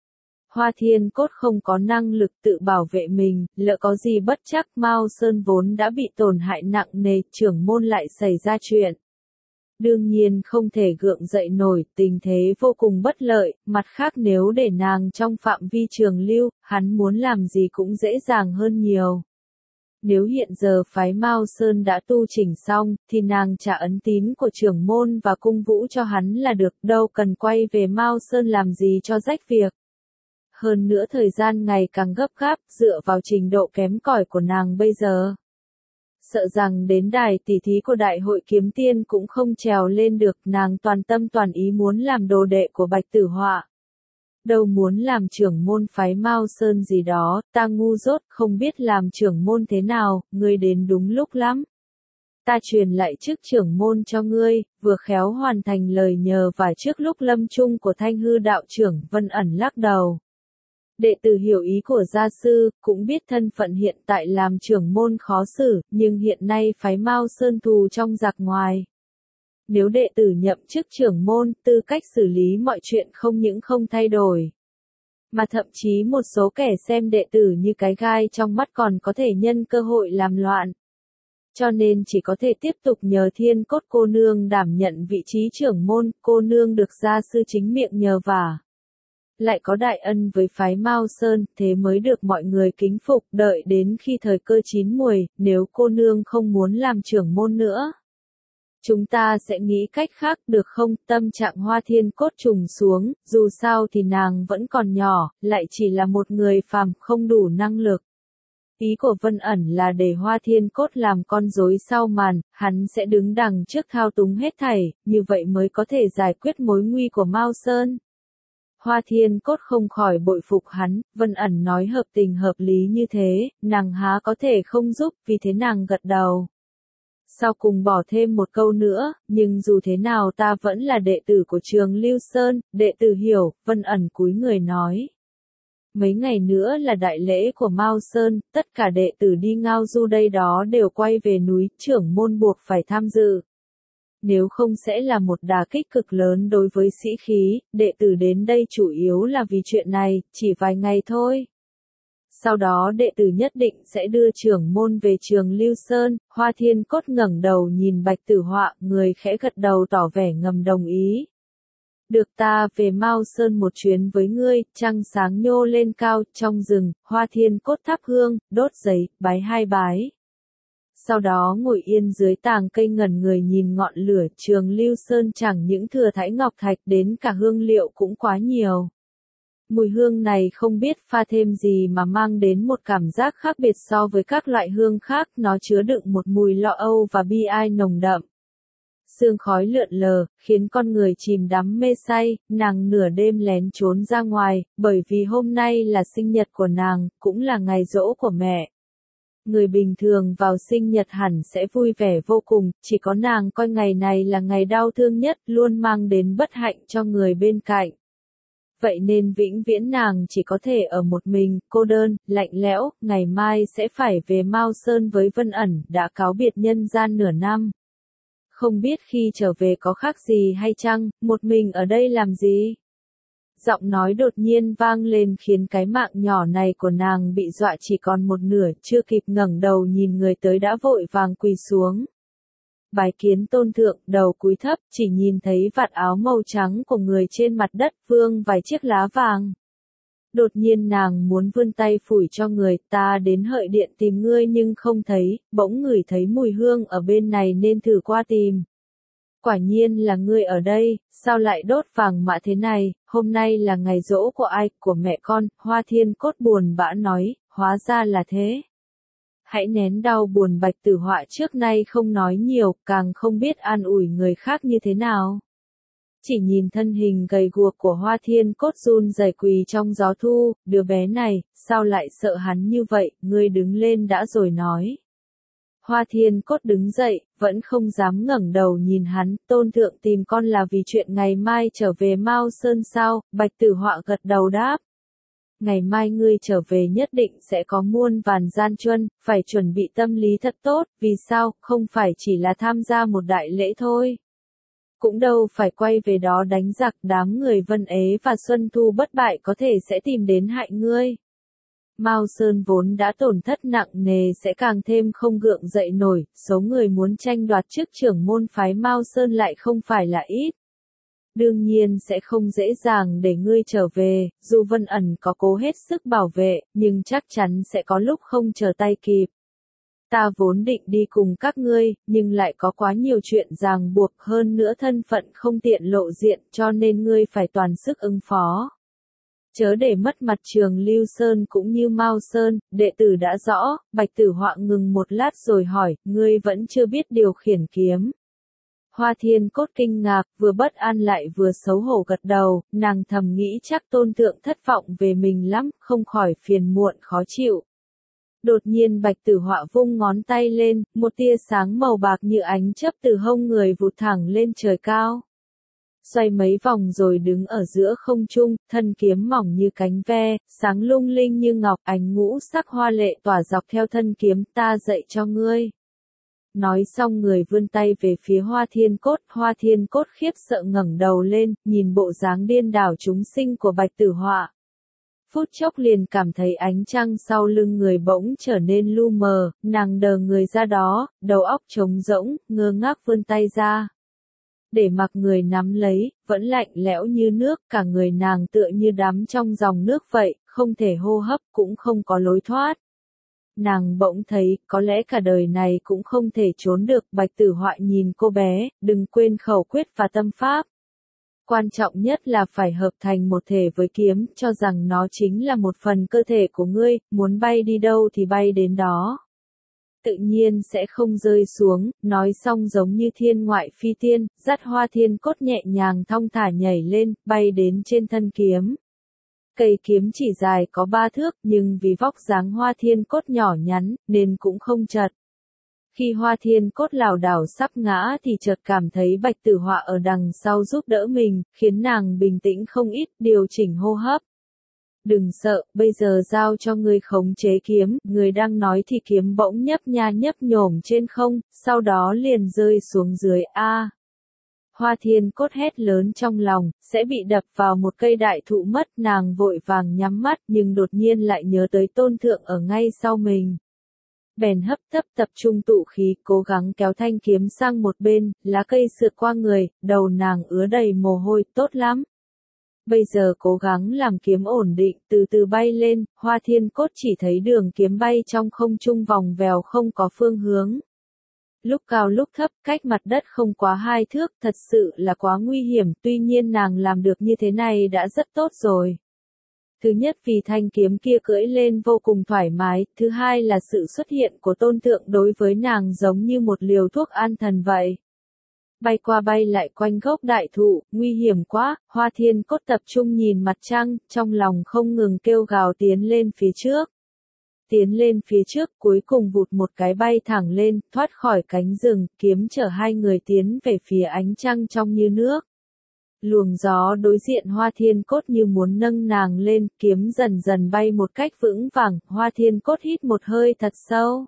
Hoa Thiên Cốt không có năng lực tự bảo vệ mình, lỡ có gì bất chắc, Mao Sơn vốn đã bị tổn hại nặng nề, trưởng môn lại xảy ra chuyện. Đương nhiên không thể gượng dậy nổi, tình thế vô cùng bất lợi, mặt khác nếu để nàng trong phạm vi Trường Lưu, hắn muốn làm gì cũng dễ dàng hơn nhiều. Nếu hiện giờ phái Mao Sơn đã tu chỉnh xong, thì nàng trả ấn tín của trưởng môn và cung vũ cho hắn là được, đâu cần quay về Mao Sơn làm gì cho rách việc. Hơn nữa thời gian ngày càng gấp gáp, dựa vào trình độ kém cỏi của nàng bây giờ. Sợ rằng đến đài tỷ thí của đại hội kiếm tiên cũng không trèo lên được, nàng toàn tâm toàn ý muốn làm đồ đệ của Bạch Tử Họa. Đâu muốn làm trưởng môn phái Mao Sơn gì đó, ta ngu dốt, không biết làm trưởng môn thế nào, ngươi đến đúng lúc lắm. Ta truyền lại chức trưởng môn cho ngươi, vừa khéo hoàn thành lời nhờ và trước lúc lâm chung của Thanh Hư đạo trưởng. Vân ẩn lắc đầu. Đệ tử hiểu ý của gia sư, cũng biết thân phận hiện tại làm trưởng môn khó xử, nhưng hiện nay phái Mao Sơn thù trong giặc ngoài. Nếu đệ tử nhậm chức trưởng môn, tư cách xử lý mọi chuyện không những không thay đổi, mà thậm chí một số kẻ xem đệ tử như cái gai trong mắt còn có thể nhân cơ hội làm loạn. Cho nên chỉ có thể tiếp tục nhờ Thiên Cốt cô nương đảm nhận vị trí trưởng môn, cô nương được gia sư chính miệng nhờ vả. Lại có đại ân với phái Mao Sơn, thế mới được mọi người kính phục, đợi đến khi thời cơ chín muồi, nếu cô nương không muốn làm trưởng môn nữa. Chúng ta sẽ nghĩ cách khác được không? Tâm trạng Hoa Thiên Cốt trùng xuống, dù sao thì nàng vẫn còn nhỏ, lại chỉ là một người phàm không đủ năng lực. Ý của Vân ẩn là để Hoa Thiên Cốt làm con rối sau màn, hắn sẽ đứng đằng trước thao túng hết thảy, như vậy mới có thể giải quyết mối nguy của Mao Sơn. Hoa Thiên Cốt không khỏi bội phục hắn, Vân ẩn nói hợp tình hợp lý như thế, nàng há có thể không giúp, vì thế nàng gật đầu. Sau cùng bỏ thêm một câu nữa, nhưng dù thế nào ta vẫn là đệ tử của trường Lưu Sơn, đệ tử hiểu, Vân ẩn cúi người nói. Mấy ngày nữa là đại lễ của Mao Sơn, tất cả đệ tử đi ngao du đây đó đều quay về núi, trưởng môn buộc phải tham dự. Nếu không sẽ là một đả kích cực lớn đối với sĩ khí, đệ tử đến đây chủ yếu là vì chuyện này, chỉ vài ngày thôi. Sau đó đệ tử nhất định sẽ đưa trưởng môn về trường Lưu Sơn. Hoa Thiên Cốt ngẩng đầu nhìn Bạch Tử Họa, người khẽ gật đầu tỏ vẻ ngầm đồng ý. Được, ta về Mao Sơn một chuyến với ngươi. Trăng sáng nhô lên cao, trong rừng, Hoa Thiên Cốt thắp hương, đốt giấy, bái hai bái. Sau đó ngồi yên dưới tàng cây ngẩn người nhìn ngọn lửa. Trường Lưu Sơn chẳng những thừa thải ngọc thạch, đến cả hương liệu cũng quá nhiều. Mùi hương này không biết pha thêm gì mà mang đến một cảm giác khác biệt so với các loại hương khác, nó chứa đựng một mùi lo âu và bi ai nồng đậm. Sương khói lượn lờ, khiến con người chìm đắm mê say, nàng nửa đêm lén trốn ra ngoài, bởi vì hôm nay là sinh nhật của nàng, cũng là ngày giỗ của mẹ. Người bình thường vào sinh nhật hẳn sẽ vui vẻ vô cùng, chỉ có nàng coi ngày này là ngày đau thương nhất, luôn mang đến bất hạnh cho người bên cạnh. Vậy nên vĩnh viễn nàng chỉ có thể ở một mình, cô đơn, lạnh lẽo, ngày mai sẽ phải về Mao Sơn với Vân ẩn, đã cáo biệt nhân gian nửa năm. Không biết khi trở về có khác gì hay chăng, một mình ở đây làm gì? Giọng nói đột nhiên vang lên khiến cái mạng nhỏ này của nàng bị dọa chỉ còn một nửa, chưa kịp ngẩng đầu nhìn người tới đã vội vàng quỳ xuống. Bái kiến tôn thượng, đầu cúi thấp, chỉ nhìn thấy vạt áo màu trắng của người trên mặt đất, vương vài chiếc lá vàng. Đột nhiên nàng muốn vươn tay phủi cho người, ta đến hợi điện tìm ngươi nhưng không thấy, bỗng ngửi thấy mùi hương ở bên này nên thử qua tìm. Quả nhiên là ngươi ở đây, sao lại đốt vàng mã thế này, hôm nay là ngày giỗ của ai, của mẹ con. Hoa Thiên Cốt buồn bã nói, hóa ra là thế. Hãy nén đau buồn. Bạch Tử Họa trước nay không nói nhiều, càng không biết an ủi người khác như thế nào. Chỉ nhìn thân hình gầy guộc của Hoa Thiên Cốt run rẩy quỳ trong gió thu, đứa bé này, sao lại sợ hắn như vậy, ngươi đứng lên đã rồi nói. Hoa Thiên Cốt đứng dậy, vẫn không dám ngẩng đầu nhìn hắn, tôn thượng tìm con là vì chuyện ngày mai trở về Mao Sơn sao, Bạch Tử Họa gật đầu đáp. Ngày mai ngươi trở về nhất định sẽ có muôn vàn gian truân, phải chuẩn bị tâm lý thật tốt, vì sao, không phải chỉ là tham gia một đại lễ thôi. Cũng đâu phải quay về đó đánh giặc, đám người Vân Ế và Xuân Thu bất bại có thể sẽ tìm đến hại ngươi. Mao Sơn vốn đã tổn thất nặng nề sẽ càng thêm không gượng dậy nổi, số người muốn tranh đoạt chức trưởng môn phái Mao Sơn lại không phải là ít. Đương nhiên sẽ không dễ dàng để ngươi trở về, dù Vân ẩn có cố hết sức bảo vệ, nhưng chắc chắn sẽ có lúc không trở tay kịp. Ta vốn định đi cùng các ngươi, nhưng lại có quá nhiều chuyện ràng buộc, hơn nữa thân phận không tiện lộ diện, cho nên ngươi phải toàn sức ứng phó. Chớ để mất mặt Trường Lưu Sơn cũng như Mao Sơn, đệ tử đã rõ. Bạch Tử Họa ngừng một lát rồi hỏi, ngươi vẫn chưa biết điều khiển kiếm. Hoa Thiên Cốt kinh ngạc, vừa bất an lại vừa xấu hổ gật đầu, nàng thầm nghĩ chắc tôn thượng thất vọng về mình lắm, không khỏi phiền muộn khó chịu. Đột nhiên Bạch Tử Họa vung ngón tay lên, một tia sáng màu bạc như ánh chớp từ hông người vụt thẳng lên trời cao. Xoay mấy vòng rồi đứng ở giữa không trung, thân kiếm mỏng như cánh ve, sáng lung linh như ngọc, ánh ngũ sắc hoa lệ tỏa dọc theo thân kiếm, ta dạy cho ngươi. Nói xong người vươn tay về phía Hoa Thiên Cốt, Hoa Thiên Cốt khiếp sợ ngẩng đầu lên, nhìn bộ dáng điên đảo chúng sinh của Bạch Tử Họa. Phút chốc liền cảm thấy ánh trăng sau lưng người bỗng trở nên lu mờ, nàng đờ người ra đó, đầu óc trống rỗng, ngơ ngác vươn tay ra. Để mặc người nắm lấy, vẫn lạnh lẽo như nước, cả người nàng tựa như đắm trong dòng nước vậy, không thể hô hấp cũng không có lối thoát. Nàng bỗng thấy, có lẽ cả đời này cũng không thể trốn được. Bạch Tử Họa nhìn cô bé, đừng quên khẩu quyết và tâm pháp. Quan trọng nhất là phải hợp thành một thể với kiếm, cho rằng nó chính là một phần cơ thể của ngươi, muốn bay đi đâu thì bay đến đó. Tự nhiên sẽ không rơi xuống, nói xong giống như thiên ngoại phi tiên, dắt Hoa Thiên Cốt nhẹ nhàng thong thả nhảy lên, bay đến trên thân kiếm. Cây kiếm chỉ dài có ba thước, nhưng vì vóc dáng Hoa Thiên Cốt nhỏ nhắn, nên cũng không chật. Khi Hoa Thiên Cốt lảo đảo sắp ngã thì chợt cảm thấy Bạch Tử Họa ở đằng sau giúp đỡ mình, khiến nàng bình tĩnh không ít, điều chỉnh hô hấp. Đừng sợ, bây giờ giao cho ngươi khống chế kiếm, người đang nói thì kiếm bỗng nhấp nha nhấp nhổm trên không, sau đó liền rơi xuống dưới a. Hoa Thiên Cốt hét lớn trong lòng, sẽ bị đập vào một cây đại thụ mất, nàng vội vàng nhắm mắt nhưng đột nhiên lại nhớ tới tôn thượng ở ngay sau mình. Bèn hấp tấp tập trung tụ khí, cố gắng kéo thanh kiếm sang một bên, lá cây sượt qua người, đầu nàng ứa đầy mồ hôi, tốt lắm. Bây giờ cố gắng làm kiếm ổn định, từ từ bay lên, Hoa Thiên Cốt chỉ thấy đường kiếm bay trong không trung vòng vèo không có phương hướng. Lúc cao lúc thấp, cách mặt đất không quá hai thước, thật sự là quá nguy hiểm, tuy nhiên nàng làm được như thế này đã rất tốt rồi. Thứ nhất vì thanh kiếm kia cưỡi lên vô cùng thoải mái, thứ hai là sự xuất hiện của tôn thượng đối với nàng giống như một liều thuốc an thần vậy. Bay qua bay lại quanh gốc đại thụ, nguy hiểm quá, Hoa Thiên Cốt tập trung nhìn mặt trăng, trong lòng không ngừng kêu gào tiến lên phía trước. Tiến lên phía trước, cuối cùng vụt một cái bay thẳng lên, thoát khỏi cánh rừng, kiếm chở hai người tiến về phía ánh trăng trong như nước. Luồng gió đối diện Hoa Thiên Cốt như muốn nâng nàng lên, kiếm dần dần bay một cách vững vàng, Hoa Thiên Cốt hít một hơi thật sâu.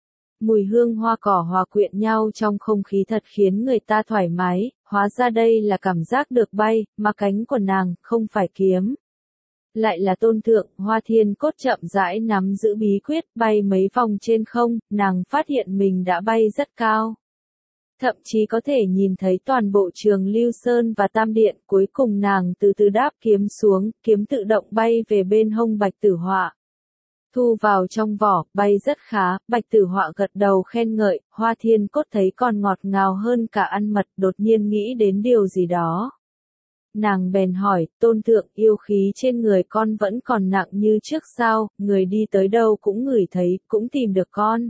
Mùi hương hoa cỏ hòa quyện nhau trong không khí thật khiến người ta thoải mái, hóa ra đây là cảm giác được bay, mà cánh của nàng, không phải kiếm. Lại là tôn thượng, Hoa Thiên Cốt chậm rãi nắm giữ bí quyết, bay mấy vòng trên không, nàng phát hiện mình đã bay rất cao. Thậm chí có thể nhìn thấy toàn bộ Trường Lưu Sơn và Tam Điện, cuối cùng nàng từ từ đáp kiếm xuống, kiếm tự động bay về bên hông Bạch Tử Họa. Thu vào trong vỏ, bay rất khá, Bạch Tử Họa gật đầu khen ngợi, Hoa Thiên Cốt thấy còn ngọt ngào hơn cả ăn mật, đột nhiên nghĩ đến điều gì đó. Nàng bèn hỏi, tôn thượng, yêu khí trên người con vẫn còn nặng như trước sao, người đi tới đâu cũng ngửi thấy, cũng tìm được con.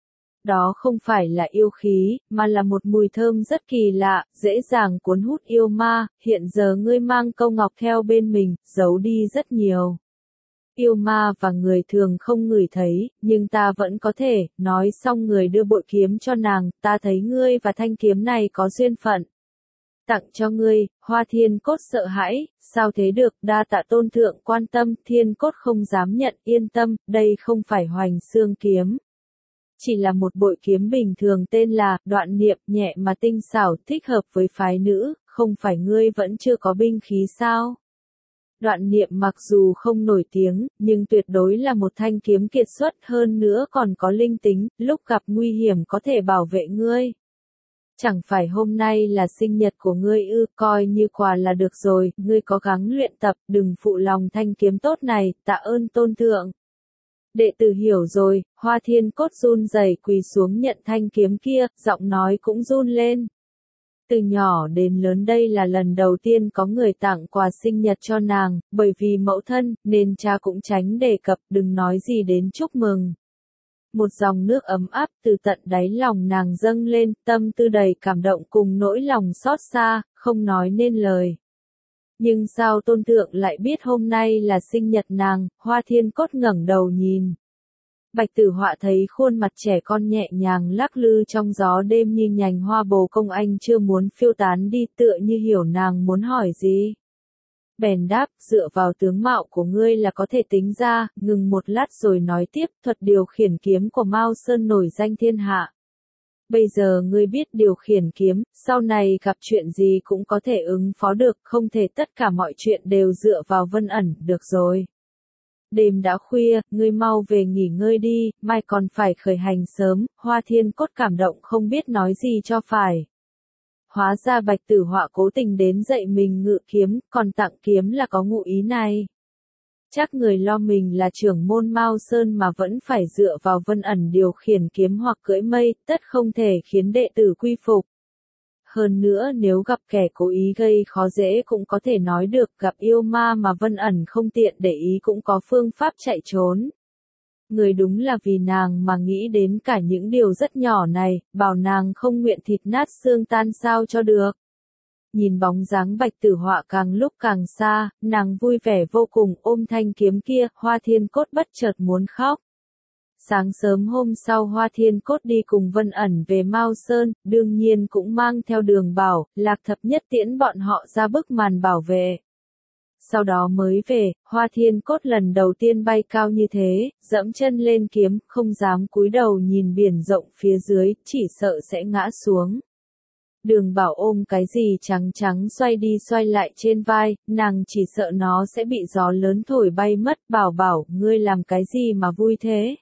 Đó không phải là yêu khí, mà là một mùi thơm rất kỳ lạ, dễ dàng cuốn hút yêu ma, hiện giờ ngươi mang câu ngọc theo bên mình, giấu đi rất nhiều. Yêu ma và người thường không ngửi thấy, nhưng ta vẫn có thể, nói xong người đưa bội kiếm cho nàng, ta thấy ngươi và thanh kiếm này có duyên phận. Tặng cho ngươi, Hoa Thiên Cốt sợ hãi, sao thế được, đa tạ tôn thượng quan tâm, Thiên Cốt không dám nhận, yên tâm, đây không phải Hoành Xương kiếm. Chỉ là một bội kiếm bình thường tên là, Đoạn Niệm, nhẹ mà tinh xảo, thích hợp với phái nữ, không phải ngươi vẫn chưa có binh khí sao? Đoạn Niệm mặc dù không nổi tiếng, nhưng tuyệt đối là một thanh kiếm kiệt xuất, hơn nữa còn có linh tính, lúc gặp nguy hiểm có thể bảo vệ ngươi. Chẳng phải hôm nay là sinh nhật của ngươi ư, coi như quà là được rồi, ngươi cố gắng luyện tập, đừng phụ lòng thanh kiếm tốt này, tạ ơn tôn thượng. Đệ tử hiểu rồi, Hoa Thiên Cốt run rẩy quỳ xuống nhận thanh kiếm kia, giọng nói cũng run lên. Từ nhỏ đến lớn đây là lần đầu tiên có người tặng quà sinh nhật cho nàng, bởi vì mẫu thân, nên cha cũng tránh đề cập, đừng nói gì đến chúc mừng. Một dòng nước ấm áp từ tận đáy lòng nàng dâng lên, tâm tư đầy cảm động cùng nỗi lòng xót xa, không nói nên lời. Nhưng sao tôn thượng lại biết hôm nay là sinh nhật nàng, Hoa Thiên Cốt ngẩng đầu nhìn. Bạch Tử Họa thấy khuôn mặt trẻ con nhẹ nhàng lắc lư trong gió đêm như nhành hoa bồ công anh chưa muốn phiêu tán đi, tựa như hiểu nàng muốn hỏi gì. Bèn đáp, dựa vào tướng mạo của ngươi là có thể tính ra, ngừng một lát rồi nói tiếp, thuật điều khiển kiếm của Mao Sơn nổi danh thiên hạ. Bây giờ ngươi biết điều khiển kiếm, sau này gặp chuyện gì cũng có thể ứng phó được, không thể tất cả mọi chuyện đều dựa vào Vân ẩn, được rồi. Đêm đã khuya, ngươi mau về nghỉ ngơi đi, mai còn phải khởi hành sớm. Hoa Thiên Cốt cảm động không biết nói gì cho phải. Hóa ra Bạch Tử Họa cố tình đến dạy mình ngự kiếm, còn tặng kiếm là có ngụ ý này. Chắc người lo mình là trưởng môn Mao Sơn mà vẫn phải dựa vào Vân ẩn điều khiển kiếm hoặc cưỡi mây, tất không thể khiến đệ tử quy phục. Hơn nữa nếu gặp kẻ cố ý gây khó dễ cũng có thể nói được, gặp yêu ma mà Vân ẩn không tiện để ý cũng có phương pháp chạy trốn. Người đúng là vì nàng mà nghĩ đến cả những điều rất nhỏ này, bảo nàng không nguyện thịt nát xương tan sao cho được. Nhìn bóng dáng Bạch Tử Họa càng lúc càng xa, nàng vui vẻ vô cùng, ôm thanh kiếm kia, Hoa Thiên Cốt bất chợt muốn khóc. Sáng sớm hôm sau Hoa Thiên Cốt đi cùng Vân ẩn về Mao Sơn, đương nhiên cũng mang theo Đường Bảo, Lạc Thập Nhất tiễn bọn họ ra bức màn bảo vệ. Sau đó mới về, Hoa Thiên Cốt lần đầu tiên bay cao như thế, dẫm chân lên kiếm, không dám cúi đầu nhìn biển rộng phía dưới, chỉ sợ sẽ ngã xuống. Đường Bảo ôm cái gì trắng trắng xoay đi xoay lại trên vai, nàng chỉ sợ nó sẽ bị gió lớn thổi bay mất. Bảo Bảo, ngươi làm cái gì mà vui thế?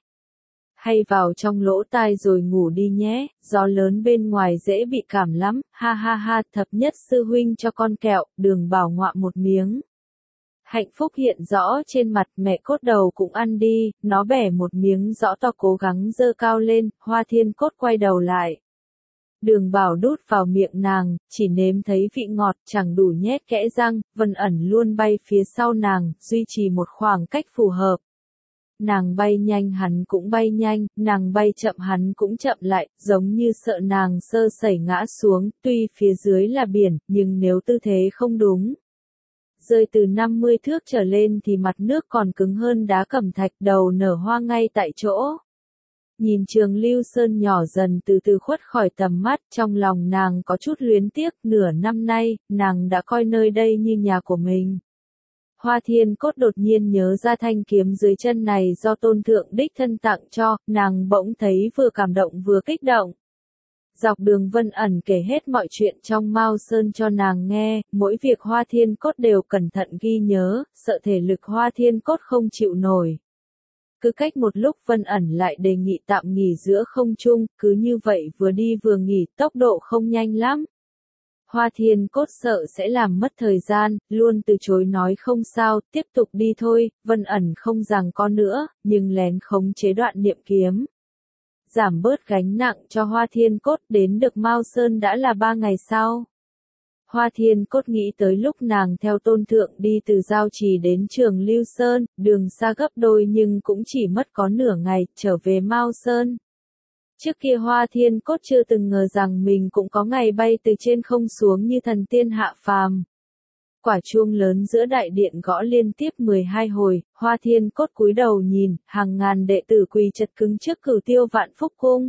Hay vào trong lỗ tai rồi ngủ đi nhé, gió lớn bên ngoài dễ bị cảm lắm, ha ha ha. Thập Nhất sư huynh cho con kẹo. Đường Bảo ngoạm một miếng. Hạnh phúc hiện rõ trên mặt, mẹ Cốt đầu cũng ăn đi, nó bẻ một miếng rõ to cố gắng giơ cao lên. Hoa Thiên Cốt quay đầu lại. Đường Bảo đút vào miệng nàng, chỉ nếm thấy vị ngọt, chẳng đủ nhét kẽ răng. Vân ẩn luôn bay phía sau nàng, duy trì một khoảng cách phù hợp. Nàng bay nhanh hắn cũng bay nhanh, nàng bay chậm hắn cũng chậm lại, giống như sợ nàng sơ sẩy ngã xuống, tuy phía dưới là biển, nhưng nếu tư thế không đúng. Rơi từ năm mươi thước trở lên thì mặt nước còn cứng hơn đá cẩm thạch, đầu nở hoa ngay tại chỗ. Nhìn Trường Lưu Sơn nhỏ dần từ từ khuất khỏi tầm mắt, trong lòng nàng có chút luyến tiếc, nửa năm nay, nàng đã coi nơi đây như nhà của mình. Hoa Thiên Cốt đột nhiên nhớ ra thanh kiếm dưới chân này do tôn thượng đích thân tặng cho, nàng bỗng thấy vừa cảm động vừa kích động. Dọc đường Vân ẩn kể hết mọi chuyện trong Mao Sơn cho nàng nghe, mỗi việc Hoa Thiên Cốt đều cẩn thận ghi nhớ, sợ thể lực Hoa Thiên Cốt không chịu nổi. Cứ cách một lúc Vân ẩn lại đề nghị tạm nghỉ giữa không trung, cứ như vậy vừa đi vừa nghỉ, tốc độ không nhanh lắm. Hoa Thiên Cốt sợ sẽ làm mất thời gian, luôn từ chối nói không sao, tiếp tục đi thôi. Vân ẩn không giằng co nữa, nhưng lén khống chế đoạn niệm kiếm. Giảm bớt gánh nặng cho Hoa Thiên Cốt, đến được Mao Sơn đã là ba ngày sau. Hoa Thiên Cốt nghĩ tới lúc nàng theo tôn thượng đi từ Giao Trì đến Trường Lưu Sơn, đường xa gấp đôi nhưng cũng chỉ mất có nửa ngày, trở về Mao Sơn. Trước kia Hoa Thiên Cốt chưa từng ngờ rằng mình cũng có ngày bay từ trên không xuống như thần tiên hạ phàm. Quả chuông lớn giữa đại điện gõ liên tiếp mười hai hồi, Hoa Thiên Cốt cúi đầu nhìn, hàng ngàn đệ tử quỳ chật cứng trước Cửu Tiêu Vạn Phúc Cung.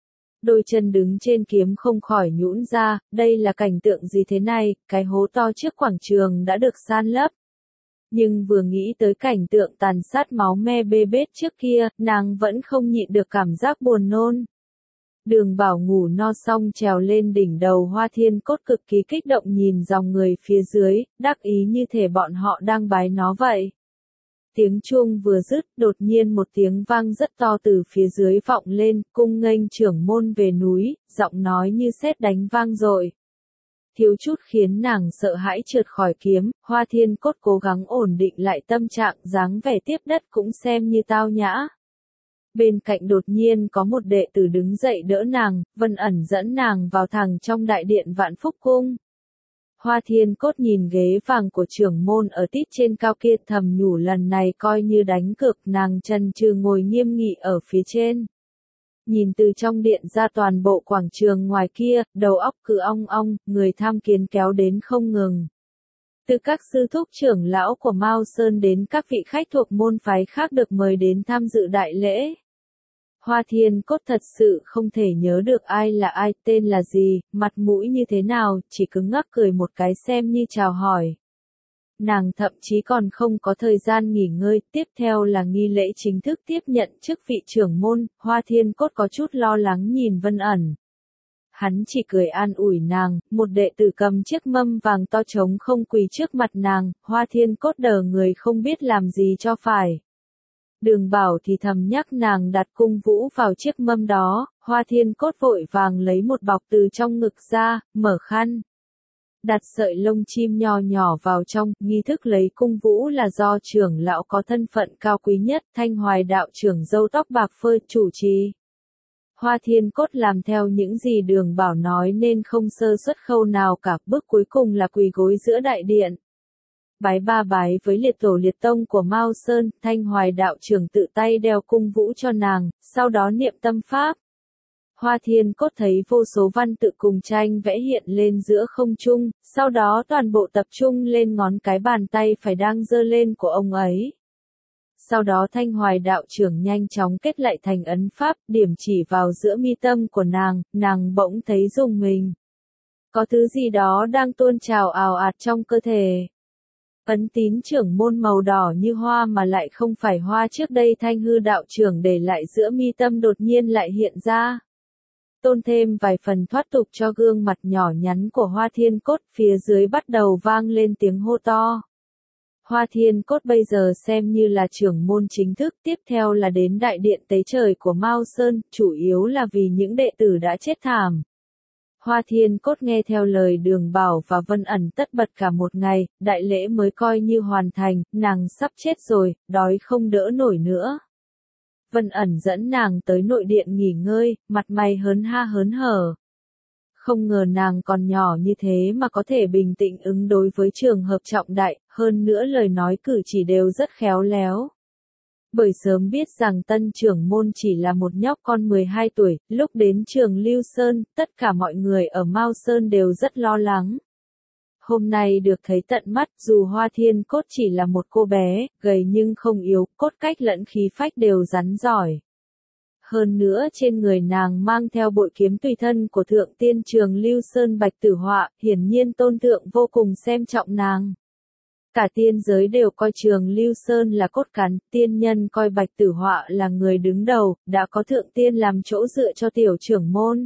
Đôi chân đứng trên kiếm không khỏi nhũn ra, đây là cảnh tượng gì thế này, cái hố to trước quảng trường đã được san lấp. Nhưng vừa nghĩ tới cảnh tượng tàn sát máu me bê bết trước kia, nàng vẫn không nhịn được cảm giác buồn nôn. Đường Bảo ngủ no xong trèo lên đỉnh đầu Hoa Thiên Cốt cực kỳ kích động nhìn dòng người phía dưới, đắc ý như thể bọn họ đang bái nó vậy. Tiếng chuông vừa dứt, đột nhiên một tiếng vang rất to từ phía dưới vọng lên, cung nghênh trưởng môn về núi, giọng nói như sét đánh vang dội. Thiếu chút khiến nàng sợ hãi trượt khỏi kiếm, Hoa Thiên Cốt cố gắng ổn định lại tâm trạng, dáng vẻ tiếp đất cũng xem như tao nhã. Bên cạnh đột nhiên có một đệ tử đứng dậy đỡ nàng, Vân ẩn dẫn nàng vào thẳng trong đại điện Vạn Phúc Cung. Hoa Thiên Cốt nhìn ghế vàng của trưởng môn ở tít trên cao kia thầm nhủ lần này coi như đánh cược, nàng chần chừ ngồi nghiêm nghị ở phía trên. Nhìn từ trong điện ra toàn bộ quảng trường ngoài kia, đầu óc cứ ong ong, người tham kiến kéo đến không ngừng. Từ các sư thúc trưởng lão của Mao Sơn đến các vị khách thuộc môn phái khác được mời đến tham dự đại lễ. Hoa Thiên Cốt thật sự không thể nhớ được ai là ai, tên là gì, mặt mũi như thế nào, chỉ cứng ngắc cười một cái xem như chào hỏi. Nàng thậm chí còn không có thời gian nghỉ ngơi, tiếp theo là nghi lễ chính thức tiếp nhận chức vị trưởng môn, Hoa Thiên Cốt có chút lo lắng nhìn Vân ẩn. Hắn chỉ cười an ủi nàng, một đệ tử cầm chiếc mâm vàng to trống không quỳ trước mặt nàng, Hoa Thiên Cốt đờ người không biết làm gì cho phải. Đường Bảo thì thầm nhắc nàng đặt cung vũ vào chiếc mâm đó, Hoa Thiên Cốt vội vàng lấy một bọc từ trong ngực ra, mở khăn. Đặt sợi lông chim nho nhỏ vào trong, nghi thức lấy cung vũ là do trưởng lão có thân phận cao quý nhất, Thanh Hoài đạo trưởng râu tóc bạc phơ chủ trì. Hoa Thiên Cốt làm theo những gì Đường Bảo nói nên không sơ suất khâu nào cả, bước cuối cùng là quỳ gối giữa đại điện. Bái ba bái với liệt tổ liệt tông của Mao Sơn, Thanh Hoài đạo trưởng tự tay đeo cung vũ cho nàng, sau đó niệm tâm pháp. Hoa Thiên Cốt thấy vô số văn tự cùng tranh vẽ hiện lên giữa không trung, sau đó toàn bộ tập trung lên ngón cái bàn tay phải đang giơ lên của ông ấy. Sau đó Thanh Hoài đạo trưởng nhanh chóng kết lại thành ấn pháp, điểm chỉ vào giữa mi tâm của nàng, nàng bỗng thấy rùng mình. Có thứ gì đó đang tuôn trào ào ạt trong cơ thể. Ấn tín trưởng môn màu đỏ như hoa mà lại không phải hoa trước đây Thanh hư đạo trưởng để lại giữa mi tâm đột nhiên lại hiện ra. Tôn thêm vài phần thoát tục cho gương mặt nhỏ nhắn của Hoa Thiên Cốt, phía dưới bắt đầu vang lên tiếng hô to. Hoa Thiên Cốt bây giờ xem như là trưởng môn chính thức, tiếp theo là đến đại điện tế trời của Mao Sơn, chủ yếu là vì những đệ tử đã chết thảm. Hoa Thiên Cốt nghe theo lời Đường Bảo và Vân ẩn tất bật cả một ngày, đại lễ mới coi như hoàn thành, nàng sắp chết rồi, đói không đỡ nổi nữa. Vân ẩn dẫn nàng tới nội điện nghỉ ngơi, mặt mày hớn ha hớn hở. Không ngờ nàng còn nhỏ như thế mà có thể bình tĩnh ứng đối với trường hợp trọng đại, hơn nữa lời nói cử chỉ đều rất khéo léo. Bởi sớm biết rằng tân trưởng môn chỉ là một nhóc con mười hai tuổi, lúc đến trường Lưu Sơn, tất cả mọi người ở Mao Sơn đều rất lo lắng. Hôm nay được thấy tận mắt, dù Hoa Thiên Cốt chỉ là một cô bé, gầy nhưng không yếu, cốt cách lẫn khí phách đều rắn giỏi. Hơn nữa trên người nàng mang theo bội kiếm tùy thân của thượng tiên trường Lưu Sơn Bạch Tử Họa, hiển nhiên tôn thượng vô cùng xem trọng nàng. Cả tiên giới đều coi trường Lưu Sơn là cốt cán, tiên nhân coi Bạch Tử Họa là người đứng đầu, đã có thượng tiên làm chỗ dựa cho tiểu trưởng môn.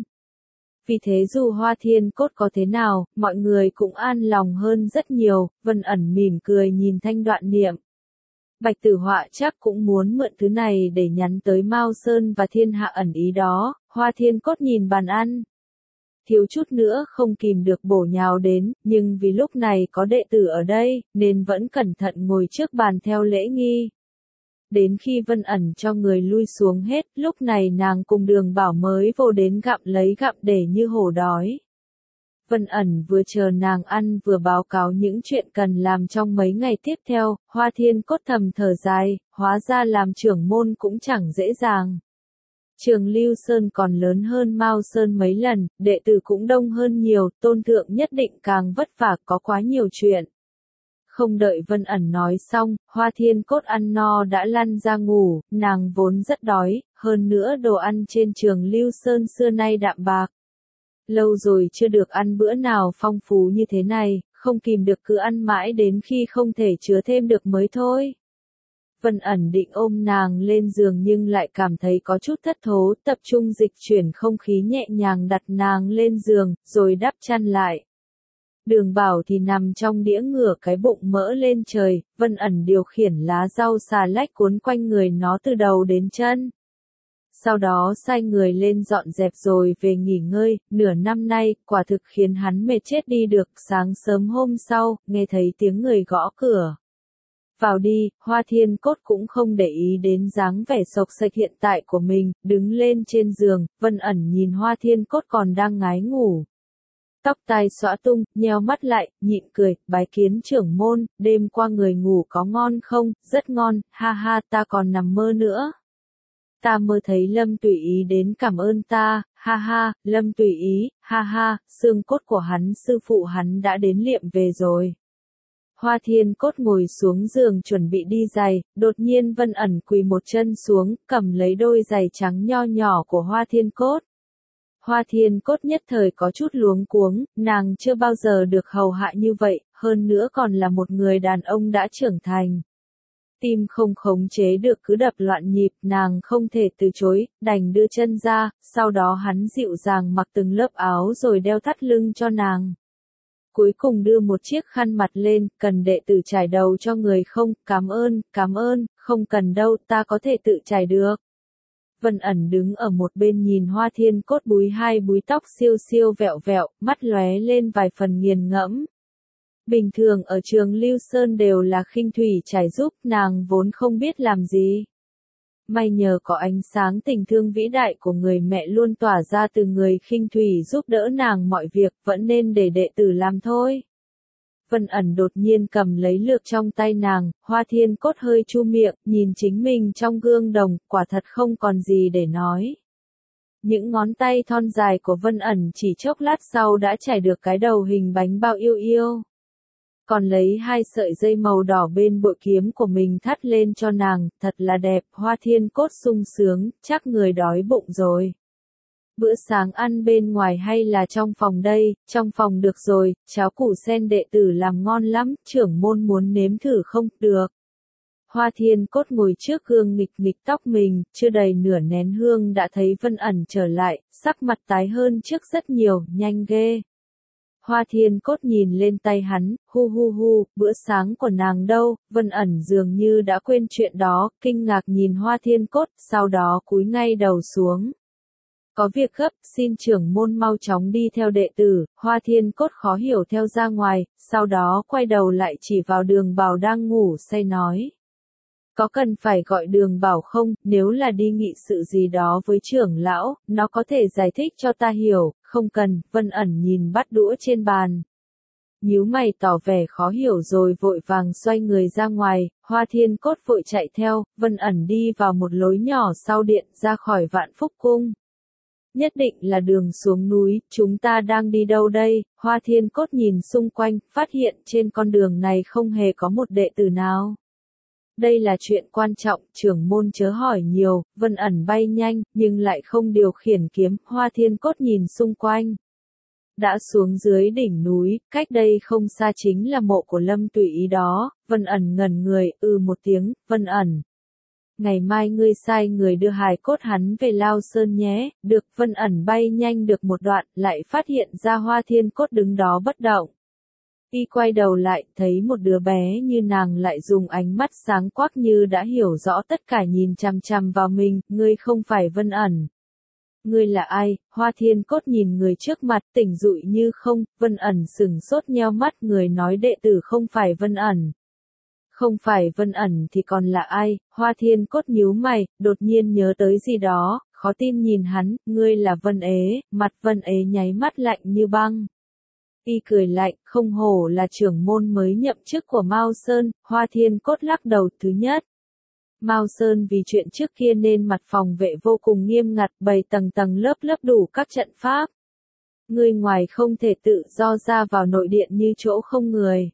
Vì thế dù Hoa Thiên Cốt có thế nào, mọi người cũng an lòng hơn rất nhiều, Vân ẩn mỉm cười nhìn Thanh Đoạn Niệm. Bạch Tử Họa chắc cũng muốn mượn thứ này để nhắn tới Mao Sơn và thiên hạ ẩn ý đó, Hoa Thiên Cốt nhìn bàn ăn. Thiếu chút nữa không kìm được bổ nhào đến, nhưng vì lúc này có đệ tử ở đây, nên vẫn cẩn thận ngồi trước bàn theo lễ nghi. Đến khi Vân ẩn cho người lui xuống hết, lúc này nàng cùng Đường Bảo mới vô đến gặm lấy gặm để như hổ đói. Vân ẩn vừa chờ nàng ăn vừa báo cáo những chuyện cần làm trong mấy ngày tiếp theo, Hoa Thiên Cốt thầm thở dài, hóa ra làm trưởng môn cũng chẳng dễ dàng. Trường Lưu Sơn còn lớn hơn Mao Sơn mấy lần, đệ tử cũng đông hơn nhiều, tôn thượng nhất định càng vất vả, có quá nhiều chuyện. Không đợi Vân ẩn nói xong, Hoa Thiên Cốt ăn no đã lăn ra ngủ, nàng vốn rất đói, hơn nữa đồ ăn trên trường Lưu Sơn xưa nay đạm bạc. Lâu rồi chưa được ăn bữa nào phong phú như thế này, không kìm được cứ ăn mãi đến khi không thể chứa thêm được mới thôi. Vân ẩn định ôm nàng lên giường nhưng lại cảm thấy có chút thất thố, tập trung dịch chuyển không khí nhẹ nhàng đặt nàng lên giường, rồi đắp chăn lại. Đường Bảo thì nằm trong đĩa ngửa cái bụng mỡ lên trời, Vân ẩn điều khiển lá rau xà lách cuốn quanh người nó từ đầu đến chân. Sau đó sai người lên dọn dẹp rồi về nghỉ ngơi, nửa năm nay, quả thực khiến hắn mệt chết đi được, sáng sớm hôm sau, nghe thấy tiếng người gõ cửa. Vào đi, Hoa Thiên Cốt cũng không để ý đến dáng vẻ xộc xệch hiện tại của mình, đứng lên trên giường, Vân ẩn nhìn Hoa Thiên Cốt còn đang ngái ngủ. Tóc tai xõa tung, nheo mắt lại, nhịn cười, bái kiến trưởng môn, đêm qua người ngủ có ngon không, rất ngon, ha ha, ta còn nằm mơ nữa. Ta mơ thấy Lâm Tùy Ý đến cảm ơn ta, ha ha, Lâm Tùy Ý, ha ha, xương cốt của hắn sư phụ hắn đã đến liệm về rồi. Hoa Thiên Cốt ngồi xuống giường chuẩn bị đi giày, đột nhiên Vân ẩn quỳ một chân xuống, cầm lấy đôi giày trắng nho nhỏ của Hoa Thiên Cốt. Hoa Thiên Cốt nhất thời có chút luống cuống, nàng chưa bao giờ được hầu hạ như vậy, hơn nữa còn là một người đàn ông đã trưởng thành. Tim không khống chế được cứ đập loạn nhịp, nàng không thể từ chối, đành đưa chân ra, sau đó hắn dịu dàng mặc từng lớp áo rồi đeo thắt lưng cho nàng. Cuối cùng đưa một chiếc khăn mặt lên, cần đệ tử chải đầu cho người không, cảm ơn, cảm ơn, không cần đâu, ta có thể tự chải được. Vân ẩn đứng ở một bên nhìn Hoa Thiên Cốt búi hai búi tóc siêu siêu vẹo vẹo, mắt lóe lên vài phần nghiền ngẫm. Bình thường ở trường Lưu Sơn đều là khinh thủy chải giúp, nàng vốn không biết làm gì. May nhờ có ánh sáng tình thương vĩ đại của người mẹ luôn tỏa ra từ người khinh thủy giúp đỡ nàng mọi việc, vẫn nên để đệ tử làm thôi. Vân ẩn đột nhiên cầm lấy lược trong tay nàng, Hoa Thiên Cốt hơi chu miệng, nhìn chính mình trong gương đồng, quả thật không còn gì để nói. Những ngón tay thon dài của Vân ẩn chỉ chốc lát sau đã chải được cái đầu hình bánh bao yêu yêu. Còn lấy hai sợi dây màu đỏ bên bội kiếm của mình thắt lên cho nàng, thật là đẹp, Hoa Thiên Cốt sung sướng, chắc người đói bụng rồi. Bữa sáng ăn bên ngoài hay là trong phòng đây, trong phòng được rồi, cháo củ sen đệ tử làm ngon lắm, trưởng môn muốn nếm thử không, được. Hoa Thiên Cốt ngồi trước gương nghịch nghịch tóc mình, chưa đầy nửa nén hương đã thấy Vân ẩn trở lại, sắc mặt tái hơn trước rất nhiều, nhanh ghê. Hoa Thiên Cốt nhìn lên tay hắn, hu hu hu, bữa sáng của nàng đâu, Vân ẩn dường như đã quên chuyện đó, kinh ngạc nhìn Hoa Thiên Cốt, sau đó cúi ngay đầu xuống. Có việc gấp, xin trưởng môn mau chóng đi theo đệ tử, Hoa Thiên Cốt khó hiểu theo ra ngoài, sau đó quay đầu lại chỉ vào Đường Bảo đang ngủ say nói. Có cần phải gọi Đường Bảo không, nếu là đi nghị sự gì đó với trưởng lão, nó có thể giải thích cho ta hiểu, không cần, Vân ẩn nhìn bát đũa trên bàn. Nhíu mày tỏ vẻ khó hiểu rồi vội vàng xoay người ra ngoài, Hoa Thiên Cốt vội chạy theo, Vân ẩn đi vào một lối nhỏ sau điện ra khỏi Vạn Phúc Cung. Nhất định là đường xuống núi, chúng ta đang đi đâu đây? Hoa Thiên Cốt nhìn xung quanh, phát hiện trên con đường này không hề có một đệ tử nào. Đây là chuyện quan trọng, trưởng môn chớ hỏi nhiều, Vân ẩn bay nhanh, nhưng lại không điều khiển kiếm, Hoa Thiên Cốt nhìn xung quanh. Đã xuống dưới đỉnh núi, cách đây không xa chính là mộ của Lâm Tùy Ý đó, Vân ẩn ngẩn người, ừ một tiếng, Vân ẩn. Ngày mai ngươi sai người đưa hài cốt hắn về Lao Sơn nhé, được, Vân ẩn bay nhanh được một đoạn, lại phát hiện ra Hoa Thiên Cốt đứng đó bất động. Y quay đầu lại, thấy một đứa bé như nàng lại dùng ánh mắt sáng quắc như đã hiểu rõ tất cả nhìn chằm chằm vào mình, ngươi không phải Vân ẩn. Ngươi là ai? Hoa Thiên Cốt nhìn người trước mặt tỉnh dụi như không, Vân ẩn sừng sốt nheo mắt, người nói đệ tử không phải Vân ẩn. Không phải Vân ẩn thì còn là ai? Hoa Thiên Cốt nhíu mày, đột nhiên nhớ tới gì đó, khó tin nhìn hắn, ngươi là Vân Ế, mặt Vân Ế nháy mắt lạnh như băng. Y cười lạnh, không hổ là trưởng môn mới nhậm chức của Mao Sơn, Hoa Thiên Cốt lắc đầu, thứ nhất. Mao Sơn vì chuyện trước kia nên mặt phòng vệ vô cùng nghiêm ngặt, bày tầng tầng lớp lớp đủ các trận pháp. Người ngoài không thể tự do ra vào nội điện như chỗ không người.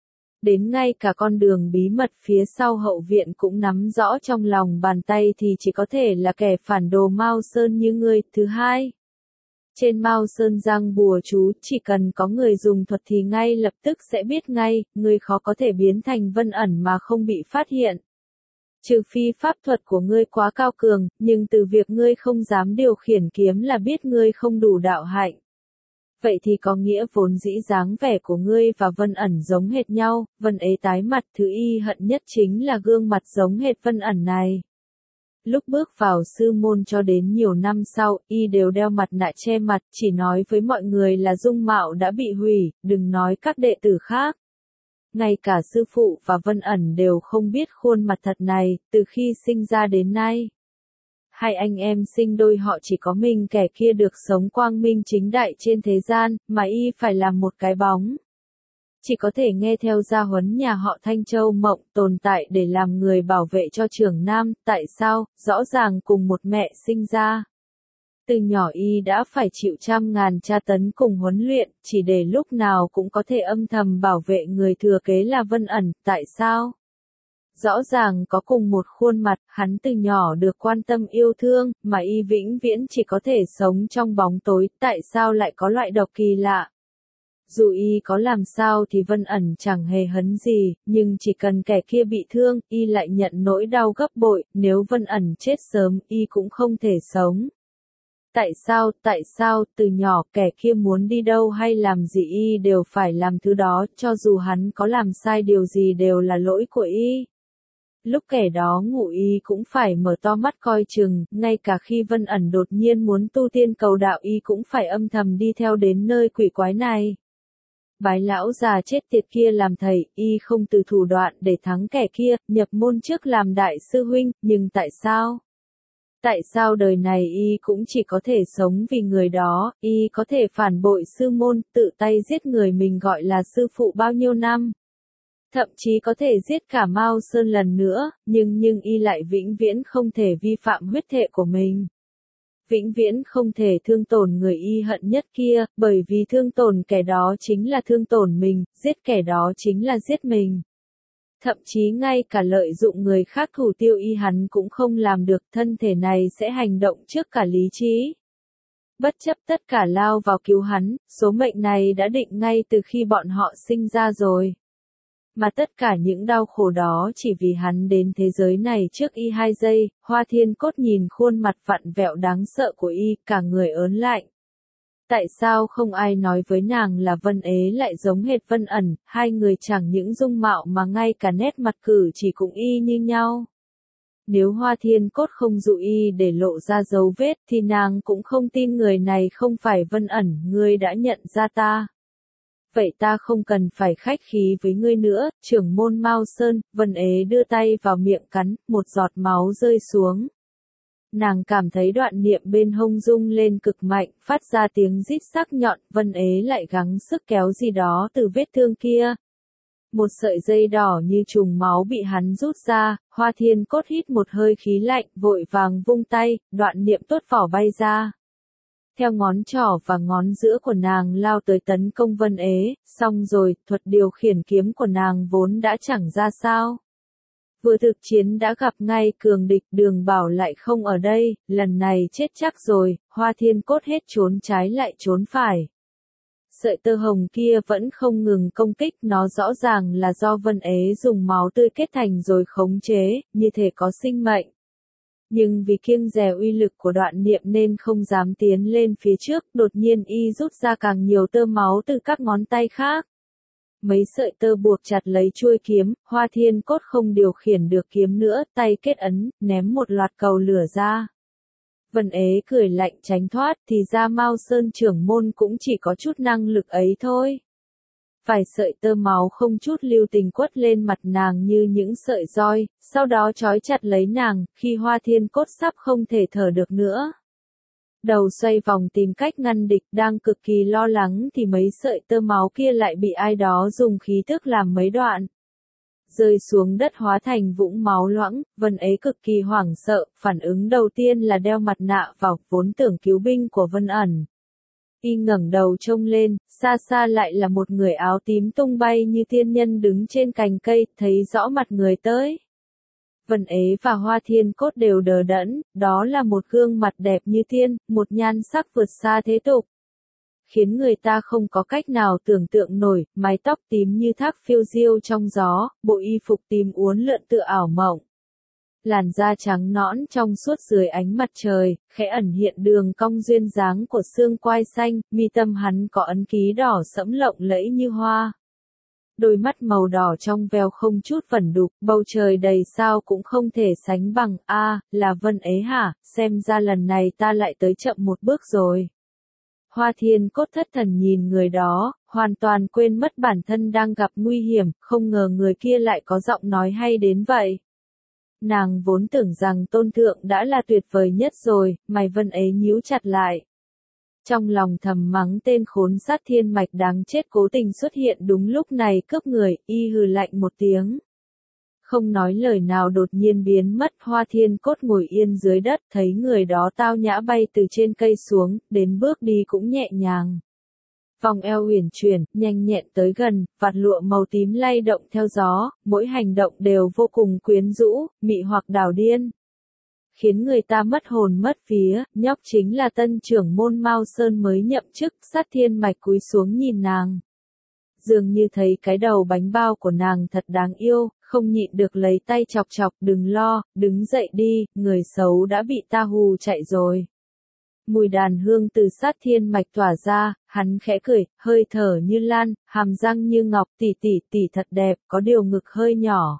Đến ngay cả con đường bí mật phía sau hậu viện cũng nắm rõ trong lòng bàn tay thì chỉ có thể là kẻ phản đồ Mao Sơn như ngươi. Thứ hai. Trên Mao Sơn giăng bùa chú, chỉ cần có người dùng thuật thì ngay lập tức sẽ biết ngay, ngươi khó có thể biến thành Vân ẩn mà không bị phát hiện. Trừ phi pháp thuật của ngươi quá cao cường, nhưng từ việc ngươi không dám điều khiển kiếm là biết ngươi không đủ đạo hạnh. Vậy thì có nghĩa vốn dĩ dáng vẻ của ngươi và Vân ẩn giống hệt nhau, Vân Ế tái mặt, thứ y hận nhất chính là gương mặt giống hệt Vân ẩn này. Lúc bước vào sư môn cho đến nhiều năm sau, y đều đeo mặt nạ che mặt, chỉ nói với mọi người là dung mạo đã bị hủy, đừng nói các đệ tử khác. ngay cả sư phụ và Vân ẩn đều không biết khuôn mặt thật này, từ khi sinh ra đến nay. Hai anh em sinh đôi họ chỉ có mình kẻ kia được sống quang minh chính đại trên thế gian, mà y phải làm một cái bóng. Chỉ có thể nghe theo gia huấn nhà họ Thanh Châu Mộng, tồn tại để làm người bảo vệ cho trưởng nam. Tại sao? Rõ ràng cùng một mẹ sinh ra. Từ nhỏ y đã phải chịu trăm ngàn tra tấn cùng huấn luyện, chỉ để lúc nào cũng có thể âm thầm bảo vệ người thừa kế là Vân ẩn. Tại sao? Rõ ràng có cùng một khuôn mặt, hắn từ nhỏ được quan tâm yêu thương, mà y vĩnh viễn chỉ có thể sống trong bóng tối. Tại sao lại có loại độc kỳ lạ? Dù y có làm sao thì Vân ẩn chẳng hề hấn gì, nhưng chỉ cần kẻ kia bị thương, y lại nhận nỗi đau gấp bội. Nếu Vân ẩn chết sớm, y cũng không thể sống. Tại sao, tại sao, từ nhỏ kẻ kia muốn đi đâu hay làm gì y đều phải làm thứ đó, cho dù hắn có làm sai điều gì đều là lỗi của y. Lúc kẻ đó ngủ y cũng phải mở to mắt coi chừng, ngay cả khi Vân ẩn đột nhiên muốn tu tiên cầu đạo y cũng phải âm thầm đi theo đến nơi quỷ quái này. Bái lão già chết tiệt kia làm thầy, y không từ thủ đoạn để thắng kẻ kia, nhập môn trước làm đại sư huynh, nhưng tại sao? Tại sao đời này y cũng chỉ có thể sống vì người đó, y có thể phản bội sư môn, tự tay giết người mình gọi là sư phụ bao nhiêu năm? Thậm chí có thể giết cả Mao Sơn lần nữa, nhưng nhưng y lại vĩnh viễn không thể vi phạm huyết thệ của mình. Vĩnh viễn không thể thương tổn người y hận nhất kia, bởi vì thương tổn kẻ đó chính là thương tổn mình, giết kẻ đó chính là giết mình. Thậm chí ngay cả lợi dụng người khác thủ tiêu y hắn cũng không làm được, thân thể này sẽ hành động trước cả lý trí. Bất chấp tất cả lao vào cứu hắn, số mệnh này đã định ngay từ khi bọn họ sinh ra rồi. Mà tất cả những đau khổ đó chỉ vì hắn đến thế giới này trước y hai giây. Hoa Thiên Cốt nhìn khuôn mặt vặn vẹo đáng sợ của y, cả người ớn lạnh. Tại sao không ai nói với nàng là Vân Ế lại giống hệt Vân ẩn, hai người chẳng những dung mạo mà ngay cả nét mặt cử chỉ cũng y như nhau. Nếu Hoa Thiên Cốt không dụ y để lộ ra dấu vết thì nàng cũng không tin người này không phải Vân ẩn, ngươi đã nhận ra ta. Vậy ta không cần phải khách khí với ngươi nữa, trưởng môn Mao Sơn. Vân Ế đưa tay vào miệng cắn, một giọt máu rơi xuống. Nàng cảm thấy đoạn niệm bên hông rung lên cực mạnh, phát ra tiếng rít sắc nhọn. Vân Ế lại gắng sức kéo gì đó từ vết thương kia. Một sợi dây đỏ như trùng máu bị hắn rút ra. Hoa Thiên Cốt hít một hơi khí lạnh, vội vàng vung tay, đoạn niệm tuốt vỏ bay ra. Theo ngón trỏ và ngón giữa của nàng lao tới tấn công Vân Ế, xong rồi, thuật điều khiển kiếm của nàng vốn đã chẳng ra sao. Vừa thực chiến đã gặp ngay cường địch, Đường Bảo lại không ở đây, lần này chết chắc rồi. Hoa Thiên Cốt hết trốn trái lại trốn phải. Sợi tơ hồng kia vẫn không ngừng công kích, nó rõ ràng là do Vân Ế dùng máu tươi kết thành rồi khống chế, như thể có sinh mệnh. Nhưng vì kiêng dè uy lực của đoạn niệm nên không dám tiến lên phía trước, đột nhiên y rút ra càng nhiều tơ máu từ các ngón tay khác. Mấy sợi tơ buộc chặt lấy chuôi kiếm, Hoa Thiên Cốt không điều khiển được kiếm nữa, tay kết ấn, ném một loạt cầu lửa ra. Vân Ế cười lạnh tránh thoát, thì ra Mao Sơn trưởng môn cũng chỉ có chút năng lực ấy thôi. Vài sợi tơ máu không chút lưu tình quất lên mặt nàng như những sợi roi, sau đó trói chặt lấy nàng, khi Hoa Thiên Cốt sắp không thể thở được nữa. Đầu xoay vòng tìm cách ngăn địch, đang cực kỳ lo lắng thì mấy sợi tơ máu kia lại bị ai đó dùng khí tức làm mấy đoạn. Rơi xuống đất hóa thành vũng máu loãng. Vân Ế cực kỳ hoảng sợ, phản ứng đầu tiên là đeo mặt nạ vào, vốn tưởng cứu binh của Vân ẩn. Y ngẩng đầu trông lên, xa xa lại là một người áo tím tung bay như thiên nhân đứng trên cành cây, thấy rõ mặt người tới. Vân Ế và Hoa Thiên Cốt đều đờ đẫn, đó là một gương mặt đẹp như tiên, một nhan sắc vượt xa thế tục. Khiến người ta không có cách nào tưởng tượng nổi, mái tóc tím như thác phiêu diêu trong gió, bộ y phục tím uốn lượn tựa ảo mộng. Làn da trắng nõn trong suốt dưới ánh mặt trời, khẽ ẩn hiện đường cong duyên dáng của xương quai xanh, mi tâm hắn có ấn ký đỏ sẫm lộng lẫy như hoa. Đôi mắt màu đỏ trong veo không chút vẩn đục, bầu trời đầy sao cũng không thể sánh bằng. A, là Vân Ế hả, xem ra lần này ta lại tới chậm một bước rồi. Hoa Thiên Cốt thất thần nhìn người đó, hoàn toàn quên mất bản thân đang gặp nguy hiểm, không ngờ người kia lại có giọng nói hay đến vậy. Nàng vốn tưởng rằng Tôn Thượng đã là tuyệt vời nhất rồi, mày Vân ấy nhíu chặt lại. Trong lòng thầm mắng tên khốn sát thiên mạch đáng chết cố tình xuất hiện đúng lúc này cướp người, y hừ lạnh một tiếng. Không nói lời nào đột nhiên biến mất, Hoa Thiên Cốt ngồi yên dưới đất, thấy người đó tao nhã bay từ trên cây xuống, đến bước đi cũng nhẹ nhàng. Vòng eo uyển chuyển, nhanh nhẹn tới gần, vạt lụa màu tím lay động theo gió, mỗi hành động đều vô cùng quyến rũ, mị hoặc đảo điên. Khiến người ta mất hồn mất vía, nhóc chính là tân trưởng môn Mao Sơn mới nhậm chức, sát thiên mạch cúi xuống nhìn nàng. Dường như thấy cái đầu bánh bao của nàng thật đáng yêu, không nhịn được lấy tay chọc chọc, đừng lo, đứng dậy đi, người xấu đã bị ta hù chạy rồi. Mùi đàn hương từ sát thiên mạch tỏa ra, hắn khẽ cười, hơi thở như lan, hàm răng như ngọc, tỷ tỷ tỷ thật đẹp, có điều ngực hơi nhỏ.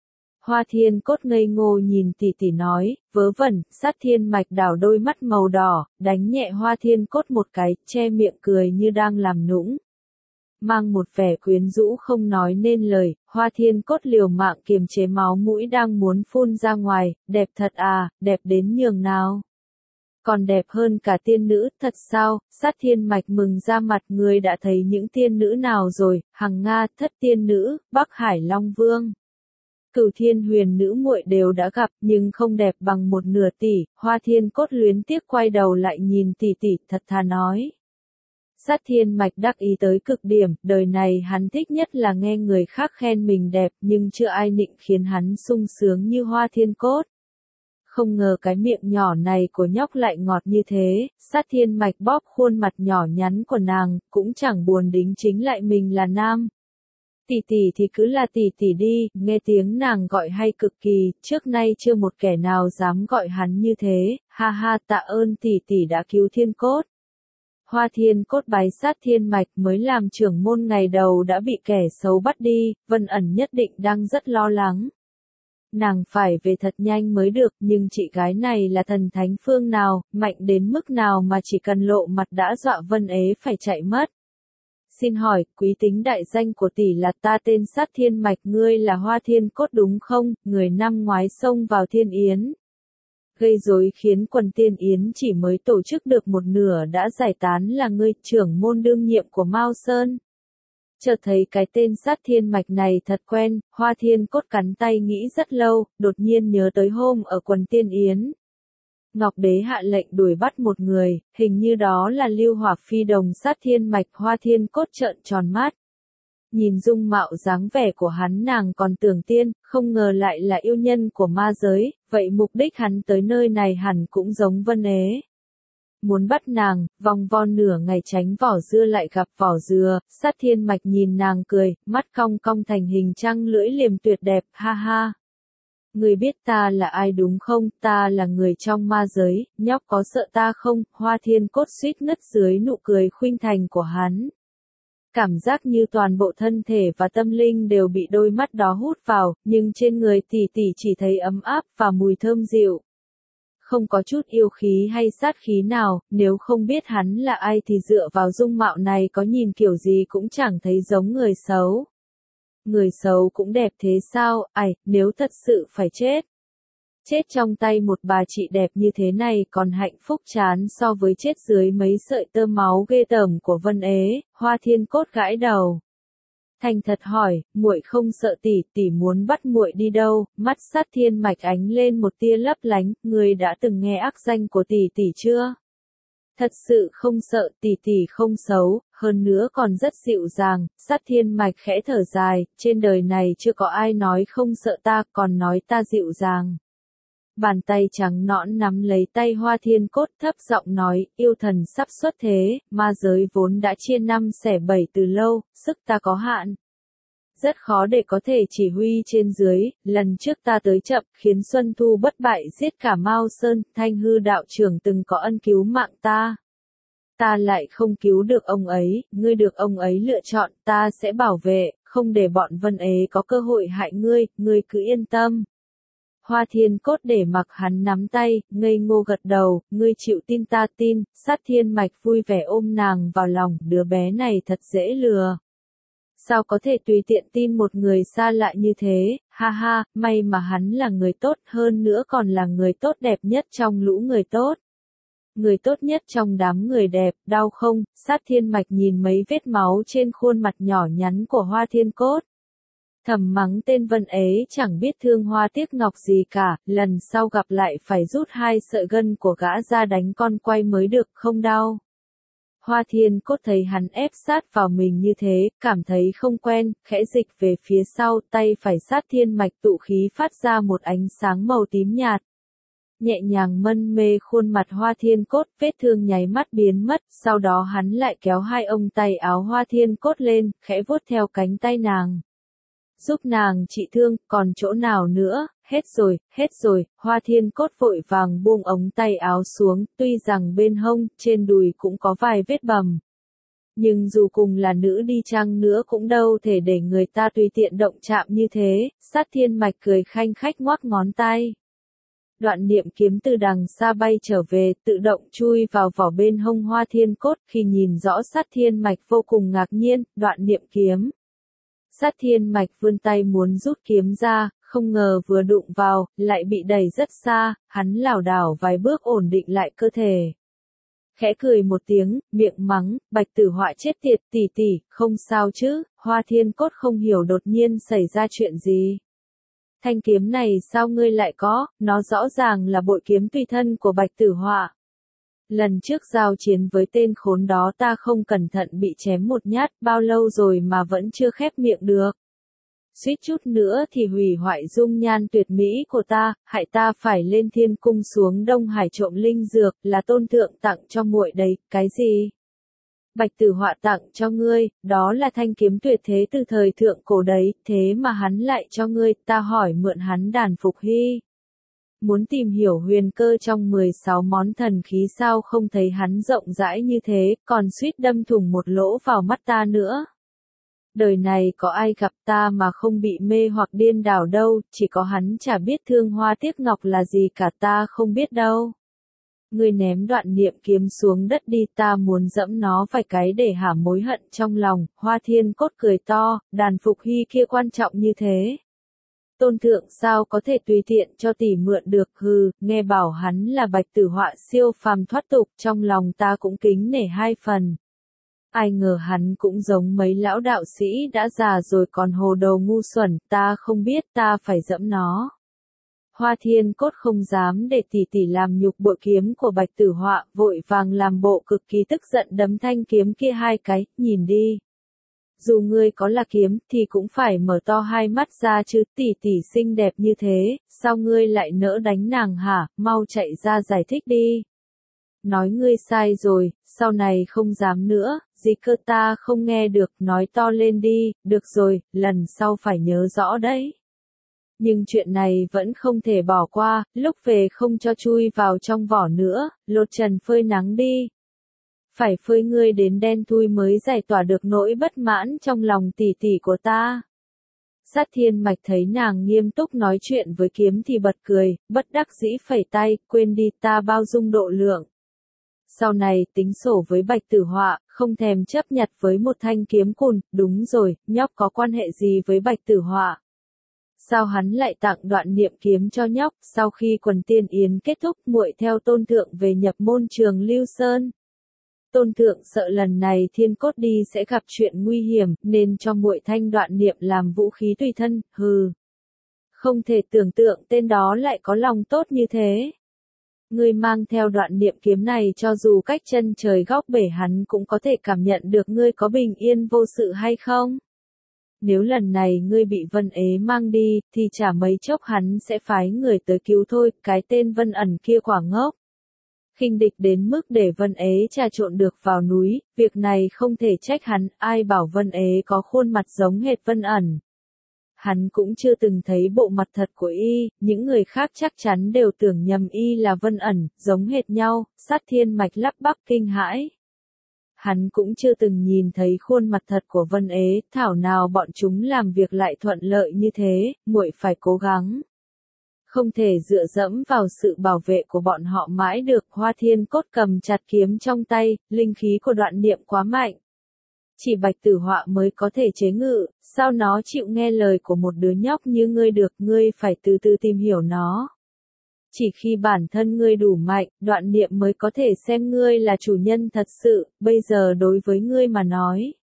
Hoa Thiên Cốt ngây ngô nhìn tỷ tỷ nói, vớ vẩn, sát thiên mạch đảo đôi mắt màu đỏ, đánh nhẹ Hoa Thiên Cốt một cái, che miệng cười như đang làm nũng. Mang một vẻ quyến rũ không nói nên lời, Hoa Thiên Cốt liều mạng kiềm chế máu mũi đang muốn phun ra ngoài, đẹp thật à, đẹp đến nhường nào. Còn đẹp hơn cả tiên nữ, thật sao, sát thiên mạch mừng ra mặt, người đã thấy những tiên nữ nào rồi, Hằng Nga, Thất Tiên Nữ, Bắc Hải Long Vương. Cửu Thiên Huyền Nữ muội đều đã gặp, nhưng không đẹp bằng một nửa tỷ, Hoa Thiên Cốt luyến tiếc quay đầu lại nhìn tỷ tỷ, thật thà nói. Sát thiên mạch đắc ý tới cực điểm, đời này hắn thích nhất là nghe người khác khen mình đẹp, nhưng chưa ai nịnh khiến hắn sung sướng như Hoa Thiên Cốt. Không ngờ cái miệng nhỏ này của nhóc lại ngọt như thế, sát thiên mạch bóp khuôn mặt nhỏ nhắn của nàng, cũng chẳng buồn đính chính lại mình là nam. Tỷ tỷ thì cứ là tỷ tỷ đi, nghe tiếng nàng gọi hay cực kỳ, trước nay chưa một kẻ nào dám gọi hắn như thế, ha ha tạ ơn tỷ tỷ đã cứu Thiên Cốt. Hoa Thiên Cốt bái sát thiên mạch mới làm trưởng môn ngày đầu đã bị kẻ xấu bắt đi, Vân ẩn nhất định đang rất lo lắng. Nàng phải về thật nhanh mới được, nhưng chị gái này là thần thánh phương nào, mạnh đến mức nào mà chỉ cần lộ mặt đã dọa Vân ế phải chạy mất. Xin hỏi, quý tính đại danh của tỷ là ta tên sát thiên mạch, ngươi là Hoa Thiên Cốt đúng không, người năm ngoái xông vào Thiên Yến. Gây rối khiến quần Tiên Yến chỉ mới tổ chức được một nửa đã giải tán là ngươi, trưởng môn đương nhiệm của Mao Sơn. Chợt thấy cái tên sát thiên mạch này thật quen, Hoa Thiên Cốt cắn tay nghĩ rất lâu, đột nhiên nhớ tới hôm ở quần Tiên Yến. Ngọc Đế hạ lệnh đuổi bắt một người, hình như đó là Lưu Hỏa Phi đồng sát thiên mạch. Hoa Thiên Cốt trợn tròn mắt. Nhìn dung mạo dáng vẻ của hắn nàng còn tưởng tiên, không ngờ lại là yêu nhân của ma giới, vậy mục đích hắn tới nơi này hẳn cũng giống Vân ế. Muốn bắt nàng, vòng vo nửa ngày tránh vỏ dưa lại gặp vỏ dừa, sát thiên mạch nhìn nàng cười, mắt cong cong thành hình trăng lưỡi liềm tuyệt đẹp, ha ha. Người biết ta là ai đúng không, ta là người trong ma giới, nhóc có sợ ta không, Hoa Thiên Cốt suýt ngất dưới nụ cười khuynh thành của hắn. Cảm giác như toàn bộ thân thể và tâm linh đều bị đôi mắt đó hút vào, nhưng trên người tỷ tỷ chỉ thấy ấm áp và mùi thơm dịu. Không có chút yêu khí hay sát khí nào, nếu không biết hắn là ai thì dựa vào dung mạo này có nhìn kiểu gì cũng chẳng thấy giống người xấu. Người xấu cũng đẹp thế sao, ải, nếu thật sự phải chết. Chết trong tay một bà chị đẹp như thế này còn hạnh phúc chán so với chết dưới mấy sợi tơ máu ghê tởm của Vân ế. Hoa Thiên Cốt gãi đầu. Thành thật hỏi, muội không sợ tỷ, tỷ muốn bắt muội đi đâu? Mắt sát thiên mạch ánh lên một tia lấp lánh, người đã từng nghe ác danh của tỷ tỷ chưa? Thật sự không sợ, tỷ tỷ không xấu, hơn nữa còn rất dịu dàng. Sát thiên mạch khẽ thở dài, trên đời này chưa có ai nói không sợ ta, còn nói ta dịu dàng. Bàn tay trắng nõn nắm lấy tay Hoa Thiên Cốt, thấp giọng nói, yêu thần sắp xuất thế, ma giới vốn đã chia năm xẻ bảy từ lâu, sức ta có hạn. Rất khó để có thể chỉ huy trên dưới, lần trước ta tới chậm, khiến Xuân Thu bất bại giết cả Mao Sơn, Thanh Hư đạo trưởng từng có ân cứu mạng ta. Ta lại không cứu được ông ấy, ngươi được ông ấy lựa chọn, ta sẽ bảo vệ, không để bọn Vân ế có cơ hội hại ngươi, ngươi cứ yên tâm. Hoa Thiên Cốt để mặc hắn nắm tay, ngây ngô gật đầu, ngươi chịu tin ta tin, Sát Thiên Mạch vui vẻ ôm nàng vào lòng, đứa bé này thật dễ lừa. Sao có thể tùy tiện tin một người xa lạ như thế, ha ha, may mà hắn là người tốt, hơn nữa còn là người tốt đẹp nhất trong lũ người tốt. Người tốt nhất trong đám người đẹp, đau không? Sát Thiên Mạch nhìn mấy vết máu trên khuôn mặt nhỏ nhắn của Hoa Thiên Cốt. Thầm mắng tên Vân ấy chẳng biết thương hoa tiếc ngọc gì cả, lần sau gặp lại phải rút hai sợi gân của gã ra đánh con quay mới được, không đau. Hoa Thiên Cốt thấy hắn ép sát vào mình như thế, cảm thấy không quen, khẽ dịch về phía sau, tay phải Sát Thiên Mạch tụ khí phát ra một ánh sáng màu tím nhạt. Nhẹ nhàng mân mê khuôn mặt Hoa Thiên Cốt, vết thương nháy mắt biến mất, sau đó hắn lại kéo hai ông tay áo Hoa Thiên Cốt lên, khẽ vuốt theo cánh tay nàng. Giúp nàng trị thương, còn chỗ nào nữa, hết rồi, hết rồi, Hoa Thiên Cốt vội vàng buông ống tay áo xuống, tuy rằng bên hông, trên đùi cũng có vài vết bầm. Nhưng dù cùng là nữ đi chăng nữa cũng đâu thể để người ta tùy tiện động chạm như thế, Sát Thiên Mạch cười khanh khách ngoắc ngón tay. Đoạn niệm kiếm từ đằng xa bay trở về, tự động chui vào vỏ bên hông Hoa Thiên Cốt, khi nhìn rõ Sát Thiên Mạch vô cùng ngạc nhiên, đoạn niệm kiếm. Sát Thiên Mạch vươn tay muốn rút kiếm ra, không ngờ vừa đụng vào, lại bị đẩy rất xa, hắn lảo đảo vài bước ổn định lại cơ thể. Khẽ cười một tiếng, miệng mắng, Bạch Tử Họa chết tiệt, tỷ tỷ, không sao chứ? Hoa Thiên Cốt không hiểu đột nhiên xảy ra chuyện gì. Thanh kiếm này sao ngươi lại có, nó rõ ràng là bội kiếm tùy thân của Bạch Tử Họa. Lần trước giao chiến với tên khốn đó ta không cẩn thận bị chém một nhát, bao lâu rồi mà vẫn chưa khép miệng được. Suýt chút nữa thì hủy hoại dung nhan tuyệt mỹ của ta, hại ta phải lên thiên cung xuống Đông Hải trộm linh dược, là tôn thượng tặng cho muội đấy, cái gì? Bạch Tử Họa tặng cho ngươi, đó là thanh kiếm tuyệt thế từ thời thượng cổ đấy, thế mà hắn lại cho ngươi, ta hỏi mượn hắn đàn phục hy. Muốn tìm hiểu huyền cơ trong mười sáu món thần khí sao không thấy hắn rộng rãi như thế, còn suýt đâm thủng một lỗ vào mắt ta nữa. Đời này có ai gặp ta mà không bị mê hoặc điên đảo đâu, chỉ có hắn chả biết thương hoa tiếc ngọc là gì cả, ta không biết đâu. Ngươi ném đoạn niệm kiếm xuống đất đi, ta muốn dẫm nó vài cái để hả mối hận trong lòng. Hoa Thiên Cốt cười to, đàn phục hy kia quan trọng như thế. Tôn thượng sao có thể tùy tiện cho tỷ mượn được, hừ, nghe bảo hắn là Bạch Tử Họa siêu phàm thoát tục, trong lòng ta cũng kính nể hai phần. Ai ngờ hắn cũng giống mấy lão đạo sĩ đã già rồi còn hồ đồ ngu xuẩn, ta không biết, ta phải dẫm nó. Hoa Thiên Cốt không dám để tỷ tỷ làm nhục bội kiếm của Bạch Tử Họa, vội vàng làm bộ cực kỳ tức giận đấm thanh kiếm kia hai cái, nhìn đi. Dù ngươi có là kiếm, thì cũng phải mở to hai mắt ra chứ, tỷ tỷ xinh đẹp như thế, sao ngươi lại nỡ đánh nàng hả, mau chạy ra giải thích đi. Nói ngươi sai rồi, sau này không dám nữa, gì cơ ta không nghe được, nói to lên đi, được rồi, lần sau phải nhớ rõ đấy. Nhưng chuyện này vẫn không thể bỏ qua, lúc về không cho chui vào trong vỏ nữa, lột trần phơi nắng đi. Phải phơi ngươi đến đen thui mới giải tỏa được nỗi bất mãn trong lòng tỷ tỷ của ta. Sát Thiên Mạch thấy nàng nghiêm túc nói chuyện với kiếm thì bật cười, bất đắc dĩ phẩy tay, quên đi, ta bao dung độ lượng. Sau này tính sổ với Bạch Tử Họa, không thèm chấp nhặt với một thanh kiếm cùn, đúng rồi, nhóc có quan hệ gì với Bạch Tử Họa? Sao hắn lại tặng đoạn niệm kiếm cho nhóc? Sau khi quần tiên yến kết thúc, muội theo tôn thượng về nhập môn trường Lưu Sơn. Tôn thượng sợ lần này Thiên Cốt đi sẽ gặp chuyện nguy hiểm, nên cho muội thanh đoạn niệm làm vũ khí tùy thân, hừ. Không thể tưởng tượng tên đó lại có lòng tốt như thế. Ngươi mang theo đoạn niệm kiếm này cho dù cách chân trời góc bể hắn cũng có thể cảm nhận được ngươi có bình yên vô sự hay không? Nếu lần này ngươi bị Vân Ế mang đi, thì chả mấy chốc hắn sẽ phái người tới cứu thôi, cái tên Vân Ẩn kia quả ngốc. Khinh địch đến mức để Vân Ế trà trộn được vào núi, việc này không thể trách hắn, ai bảo Vân Ế có khuôn mặt giống hệt Vân Ẩn. Hắn cũng chưa từng thấy bộ mặt thật của y, những người khác chắc chắn đều tưởng nhầm y là Vân Ẩn, giống hệt nhau. Sát Thiên Mạch lắp bắp kinh hãi. Hắn cũng chưa từng nhìn thấy khuôn mặt thật của Vân Ế, thảo nào bọn chúng làm việc lại thuận lợi như thế, muội phải cố gắng. Không thể dựa dẫm vào sự bảo vệ của bọn họ mãi được. Hoa Thiên Cốt cầm chặt kiếm trong tay, linh khí của đoạn niệm quá mạnh. Chỉ Bạch Tử Họa mới có thể chế ngự, sao nó chịu nghe lời của một đứa nhóc như ngươi được, ngươi phải từ từ tìm hiểu nó. Chỉ khi bản thân ngươi đủ mạnh, đoạn niệm mới có thể xem ngươi là chủ nhân thật sự, bây giờ đối với ngươi mà nói.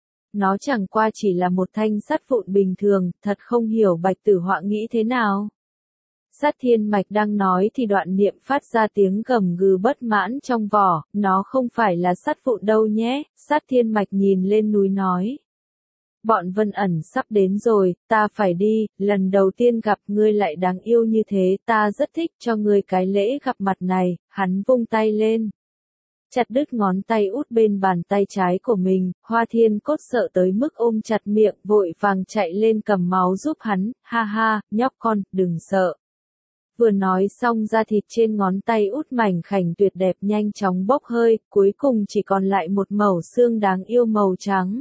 Nó chẳng qua chỉ là một thanh sắt vụn bình thường, thật không hiểu Bạch Tử Họa nghĩ thế nào. Sát Thiên Mạch đang nói thì đoạn niệm phát ra tiếng gầm gừ bất mãn trong vỏ, nó không phải là sắt vụn đâu nhé. Sát Thiên Mạch nhìn lên núi nói. Bọn Vân Ẩn sắp đến rồi, ta phải đi, lần đầu tiên gặp ngươi lại đáng yêu như thế, ta rất thích cho ngươi cái lễ gặp mặt này. Hắn vung tay lên, chặt đứt ngón tay út bên bàn tay trái của mình. Hoa Thiên Cốt sợ tới mức ôm chặt miệng, vội vàng chạy lên cầm máu giúp hắn. Ha ha, nhóc con, đừng sợ. Vừa nói xong, da thịt trên ngón tay út mảnh khảnh tuyệt đẹp nhanh chóng bốc hơi, cuối cùng chỉ còn lại một mẩu xương đáng yêu màu trắng.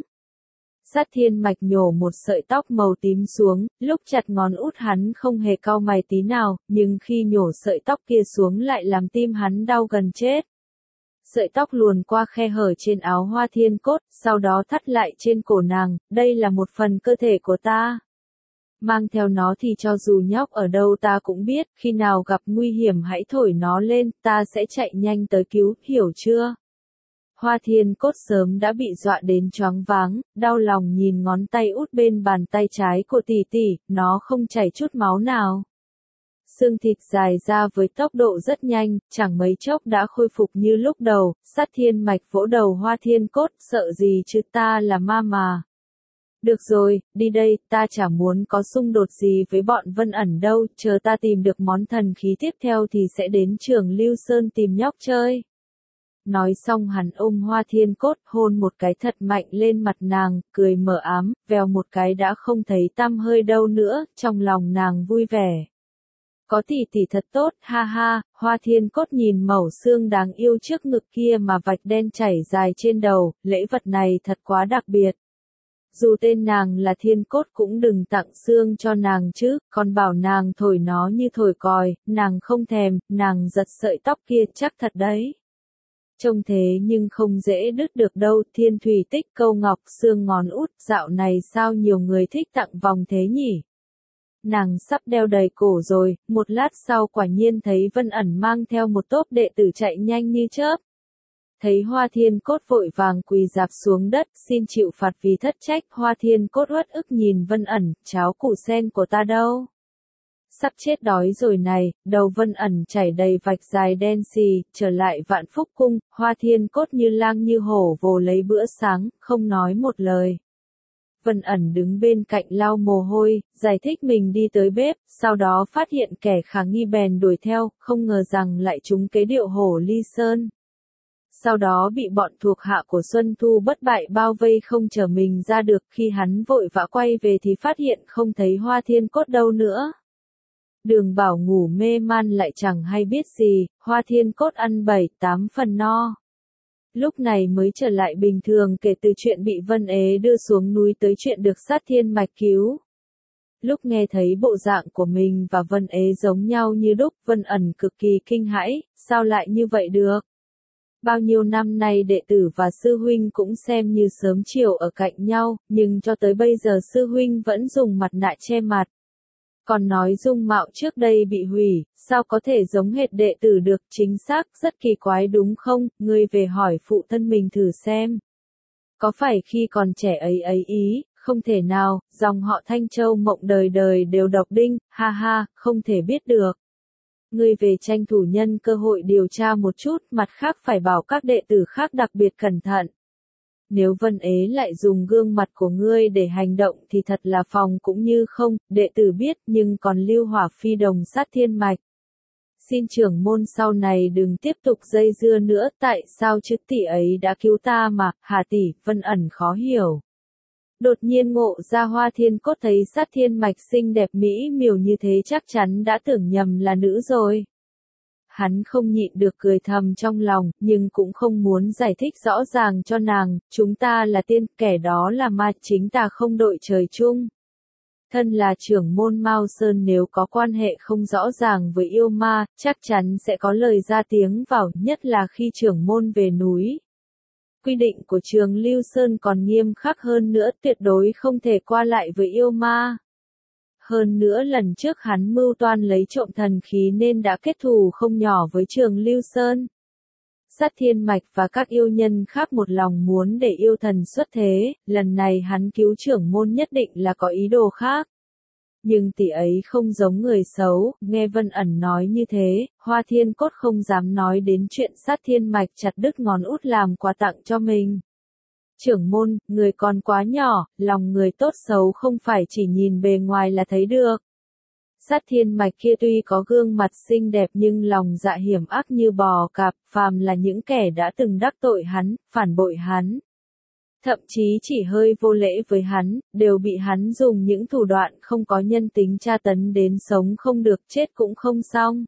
Sát Thiên Mạch nhổ một sợi tóc màu tím xuống, lúc chặt ngón út hắn không hề cau mày tí nào, nhưng khi nhổ sợi tóc kia xuống lại làm tim hắn đau gần chết. Sợi tóc luồn qua khe hở trên áo Hoa Thiên Cốt, sau đó thắt lại trên cổ nàng, đây là một phần cơ thể của ta. Mang theo nó thì cho dù nhóc ở đâu ta cũng biết, khi nào gặp nguy hiểm hãy thổi nó lên, ta sẽ chạy nhanh tới cứu, hiểu chưa? Hoa Thiên Cốt sớm đã bị dọa đến choáng váng, đau lòng nhìn ngón tay út bên bàn tay trái của tỷ tỷ, nó không chảy chút máu nào. Xương thịt dài ra với tốc độ rất nhanh, chẳng mấy chốc đã khôi phục như lúc đầu. Sát Thiên Mạch vỗ đầu Hoa Thiên Cốt, sợ gì chứ, ta là ma mà. Được rồi, đi đây, ta chả muốn có xung đột gì với bọn Vân Ẩn đâu, chờ ta tìm được món thần khí tiếp theo thì sẽ đến Trường Lưu Sơn tìm nhóc chơi. Nói xong hắn ôm Hoa Thiên Cốt, hôn một cái thật mạnh lên mặt nàng, cười mờ ám, vèo một cái đã không thấy tăm hơi đâu nữa, trong lòng nàng vui vẻ. Có tỷ tỷ thật tốt, ha ha. Hoa Thiên Cốt nhìn mẩu xương đáng yêu trước ngực kia mà vạch đen chảy dài trên đầu, lễ vật này thật quá đặc biệt. Dù tên nàng là Thiên Cốt cũng đừng tặng xương cho nàng chứ, còn bảo nàng thổi nó như thổi còi, nàng không thèm, nàng giật sợi tóc kia chắc thật đấy. Trông thế nhưng không dễ đứt được đâu. Thiên Thủy Tích câu ngọc xương ngón út, dạo này sao nhiều người thích tặng vòng thế nhỉ? Nàng sắp đeo đầy cổ rồi, một lát sau quả nhiên thấy Vân Ẩn mang theo một tốp đệ tử chạy nhanh như chớp. Thấy Hoa Thiên Cốt vội vàng quỳ rạp xuống đất, xin chịu phạt vì thất trách. Hoa Thiên Cốt uất ức nhìn Vân Ẩn, cháo củ sen của ta đâu? Sắp chết đói rồi này. Đầu Vân Ẩn chảy đầy vạch dài đen xì, trở lại Vạn Phúc Cung. Hoa Thiên Cốt như lang như hổ vồ lấy bữa sáng, không nói một lời. Vân Ẩn đứng bên cạnh lau mồ hôi, giải thích mình đi tới bếp, sau đó phát hiện kẻ khả nghi bèn đuổi theo, không ngờ rằng lại trúng kế điệu hổ ly sơn. Sau đó bị bọn thuộc hạ của Xuân Thu bất bại bao vây không chở mình ra được. Khi hắn vội vã quay về thì phát hiện không thấy Hoa Thiên Cốt đâu nữa. Đường Bảo ngủ mê man lại chẳng hay biết gì, Hoa Thiên Cốt ăn bảy tám phần no. Lúc này mới trở lại bình thường kể từ chuyện bị Vân Ế đưa xuống núi tới chuyện được Sát Thiên Mạch cứu. Lúc nghe thấy bộ dạng của mình và Vân Ế giống nhau như đúc, Vân Ẩn cực kỳ kinh hãi, sao lại như vậy được? Bao nhiêu năm nay đệ tử và sư huynh cũng xem như sớm chiều ở cạnh nhau, nhưng cho tới bây giờ sư huynh vẫn dùng mặt nạ che mặt. Còn nói dung mạo trước đây bị hủy, sao có thể giống hệt đệ tử được, chính xác, rất kỳ quái đúng không, ngươi về hỏi phụ thân mình thử xem. Có phải khi còn trẻ ấy ấy ý, không thể nào, dòng họ Thanh Châu Mộng đời đời đều độc đinh, ha ha, không thể biết được. Ngươi về tranh thủ nhân cơ hội điều tra một chút, mặt khác phải bảo các đệ tử khác đặc biệt cẩn thận. Nếu Vân Ế lại dùng gương mặt của ngươi để hành động thì thật là phòng cũng như không, đệ tử biết nhưng còn lưu hỏa phi đồng Sát Thiên Mạch. Xin trưởng môn sau này đừng tiếp tục dây dưa nữa, tại sao chứ tỷ ấy đã cứu ta mà, hà tỷ, Vân Ẩn khó hiểu. Đột nhiên ngộ ra Hoa Thiên Cốt thấy Sát Thiên Mạch xinh đẹp mỹ miều như thế chắc chắn đã tưởng nhầm là nữ rồi. Hắn không nhịn được cười thầm trong lòng, nhưng cũng không muốn giải thích rõ ràng cho nàng, chúng ta là tiên, kẻ đó là ma, chính ta không đội trời chung. Thân là trưởng môn Mao Sơn, nếu có quan hệ không rõ ràng với yêu ma, chắc chắn sẽ có lời ra tiếng vào, nhất là khi trưởng môn về núi. Quy định của Trường Lưu Sơn còn nghiêm khắc hơn nữa, tuyệt đối không thể qua lại với yêu ma. Hơn nữa lần trước hắn mưu toan lấy trộm thần khí nên đã kết thù không nhỏ với Trường Lưu Sơn. Sát Thiên Mạch và các yêu nhân khác một lòng muốn để yêu thần xuất thế, lần này hắn cứu trưởng môn nhất định là có ý đồ khác. Nhưng tỷ ấy không giống người xấu, nghe Vân Ẩn nói như thế, Hoa Thiên Cốt không dám nói đến chuyện Sát Thiên Mạch chặt đứt ngón út làm quà tặng cho mình. Trưởng môn, người còn quá nhỏ, lòng người tốt xấu không phải chỉ nhìn bề ngoài là thấy được. Sát Thiên Mạch kia tuy có gương mặt xinh đẹp nhưng lòng dạ hiểm ác như bò cạp, phàm là những kẻ đã từng đắc tội hắn, phản bội hắn. Thậm chí chỉ hơi vô lễ với hắn, đều bị hắn dùng những thủ đoạn không có nhân tính tra tấn đến sống không được chết cũng không xong.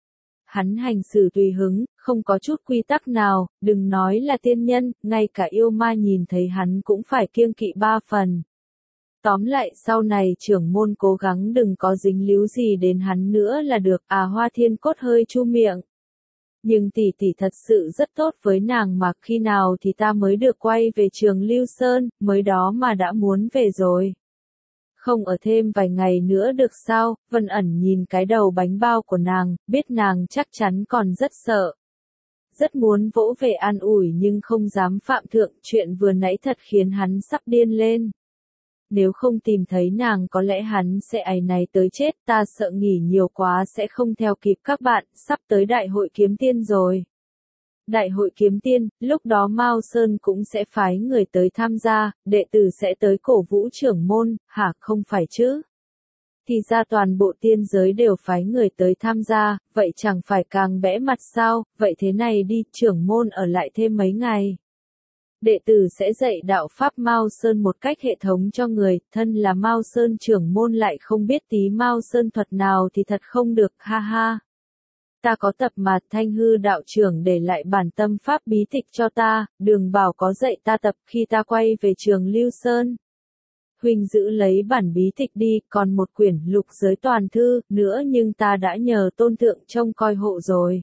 Hắn hành xử tùy hứng, không có chút quy tắc nào, đừng nói là tiên nhân, ngay cả yêu ma nhìn thấy hắn cũng phải kiêng kỵ ba phần. Tóm lại sau này trưởng môn cố gắng đừng có dính líu gì đến hắn nữa là được. À, Hoa Thiên Cốt hơi chu miệng. Nhưng tỷ tỷ thật sự rất tốt với nàng mà, khi nào thì ta mới được quay về Trường Lưu Sơn, mới đó mà đã muốn về rồi. Không ở thêm vài ngày nữa được sao? Vân Ẩn nhìn cái đầu bánh bao của nàng, biết nàng chắc chắn còn rất sợ. Rất muốn vỗ về an ủi nhưng không dám phạm thượng, chuyện vừa nãy thật khiến hắn sắp điên lên. Nếu không tìm thấy nàng có lẽ hắn sẽ áy náy tới chết, ta sợ nghỉ nhiều quá sẽ không theo kịp các bạn, sắp tới Đại hội Kiếm Tiên rồi. Đại hội Kiếm Tiên, lúc đó Mao Sơn cũng sẽ phái người tới tham gia, đệ tử sẽ tới cổ vũ trưởng môn, hả không phải chứ? Thì ra toàn bộ tiên giới đều phái người tới tham gia, vậy chẳng phải càng bẽ mặt sao, vậy thế này đi, trưởng môn ở lại thêm mấy ngày. Đệ tử sẽ dạy đạo pháp Mao Sơn một cách hệ thống cho người, thân là Mao Sơn trưởng môn lại không biết tí Mao Sơn thuật nào thì thật không được, ha ha. Ta có tập mà, Thanh Hư đạo trưởng để lại bản tâm pháp bí tịch cho ta, Đường Bảo có dạy ta tập khi ta quay về Trường Lưu Sơn. Huynh giữ lấy bản bí tịch đi, còn một quyển lục giới toàn thư nữa nhưng ta đã nhờ tôn thượng trông coi hộ rồi.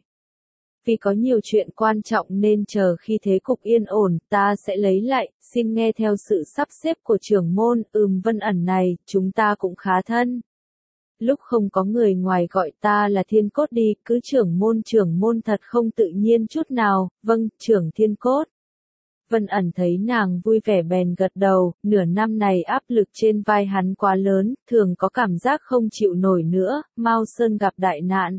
Vì có nhiều chuyện quan trọng nên chờ khi thế cục yên ổn, ta sẽ lấy lại, xin nghe theo sự sắp xếp của trưởng môn. Ừm, Vân Ẩn này, chúng ta cũng khá thân. Lúc không có người ngoài gọi ta là Thiên Cốt đi, cứ trưởng môn trưởng môn thật không tự nhiên chút nào, vâng, trưởng Thiên Cốt. Vân Ẩn thấy nàng vui vẻ bèn gật đầu, nửa năm này áp lực trên vai hắn quá lớn, thường có cảm giác không chịu nổi nữa, Mao Sơn gặp đại nạn.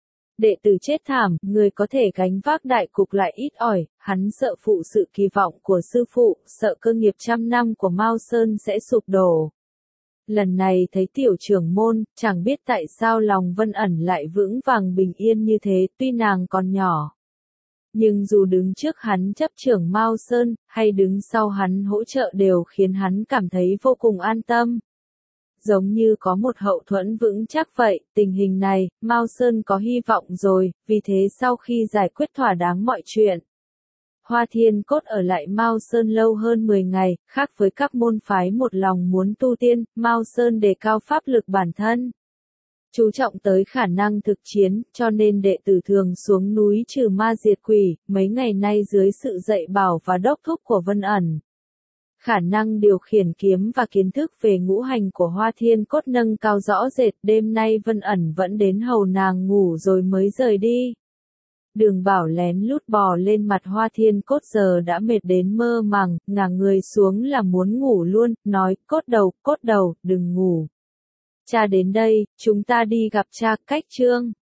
Đệ tử chết thảm, người có thể gánh vác đại cục lại ít ỏi, hắn sợ phụ sự kỳ vọng của sư phụ, sợ cơ nghiệp trăm năm của Mao Sơn sẽ sụp đổ. Lần này thấy tiểu trưởng môn, chẳng biết tại sao lòng Vân Ẩn lại vững vàng bình yên như thế, tuy nàng còn nhỏ. Nhưng dù đứng trước hắn chấp trưởng Mao Sơn, hay đứng sau hắn hỗ trợ đều khiến hắn cảm thấy vô cùng an tâm. Giống như có một hậu thuẫn vững chắc vậy, tình hình này, Mao Sơn có hy vọng rồi, vì thế sau khi giải quyết thỏa đáng mọi chuyện, Hoa Thiên Cốt ở lại Mao Sơn lâu hơn mười ngày, khác với các môn phái một lòng muốn tu tiên, Mao Sơn đề cao pháp lực bản thân. Chú trọng tới khả năng thực chiến, cho nên đệ tử thường xuống núi trừ ma diệt quỷ, mấy ngày nay dưới sự dạy bảo và đốc thúc của Vân Ẩn. Khả năng điều khiển kiếm và kiến thức về ngũ hành của Hoa Thiên Cốt nâng cao rõ rệt, đêm nay Vân Ẩn vẫn đến hầu nàng ngủ rồi mới rời đi. Đường Bảo lén lút bò lên mặt Hoa Thiên Cốt giờ đã mệt đến mơ màng, ngả người xuống là muốn ngủ luôn, nói, Cốt đầu, Cốt đầu, đừng ngủ. Cha đến đây, chúng ta đi gặp cha, cách chương.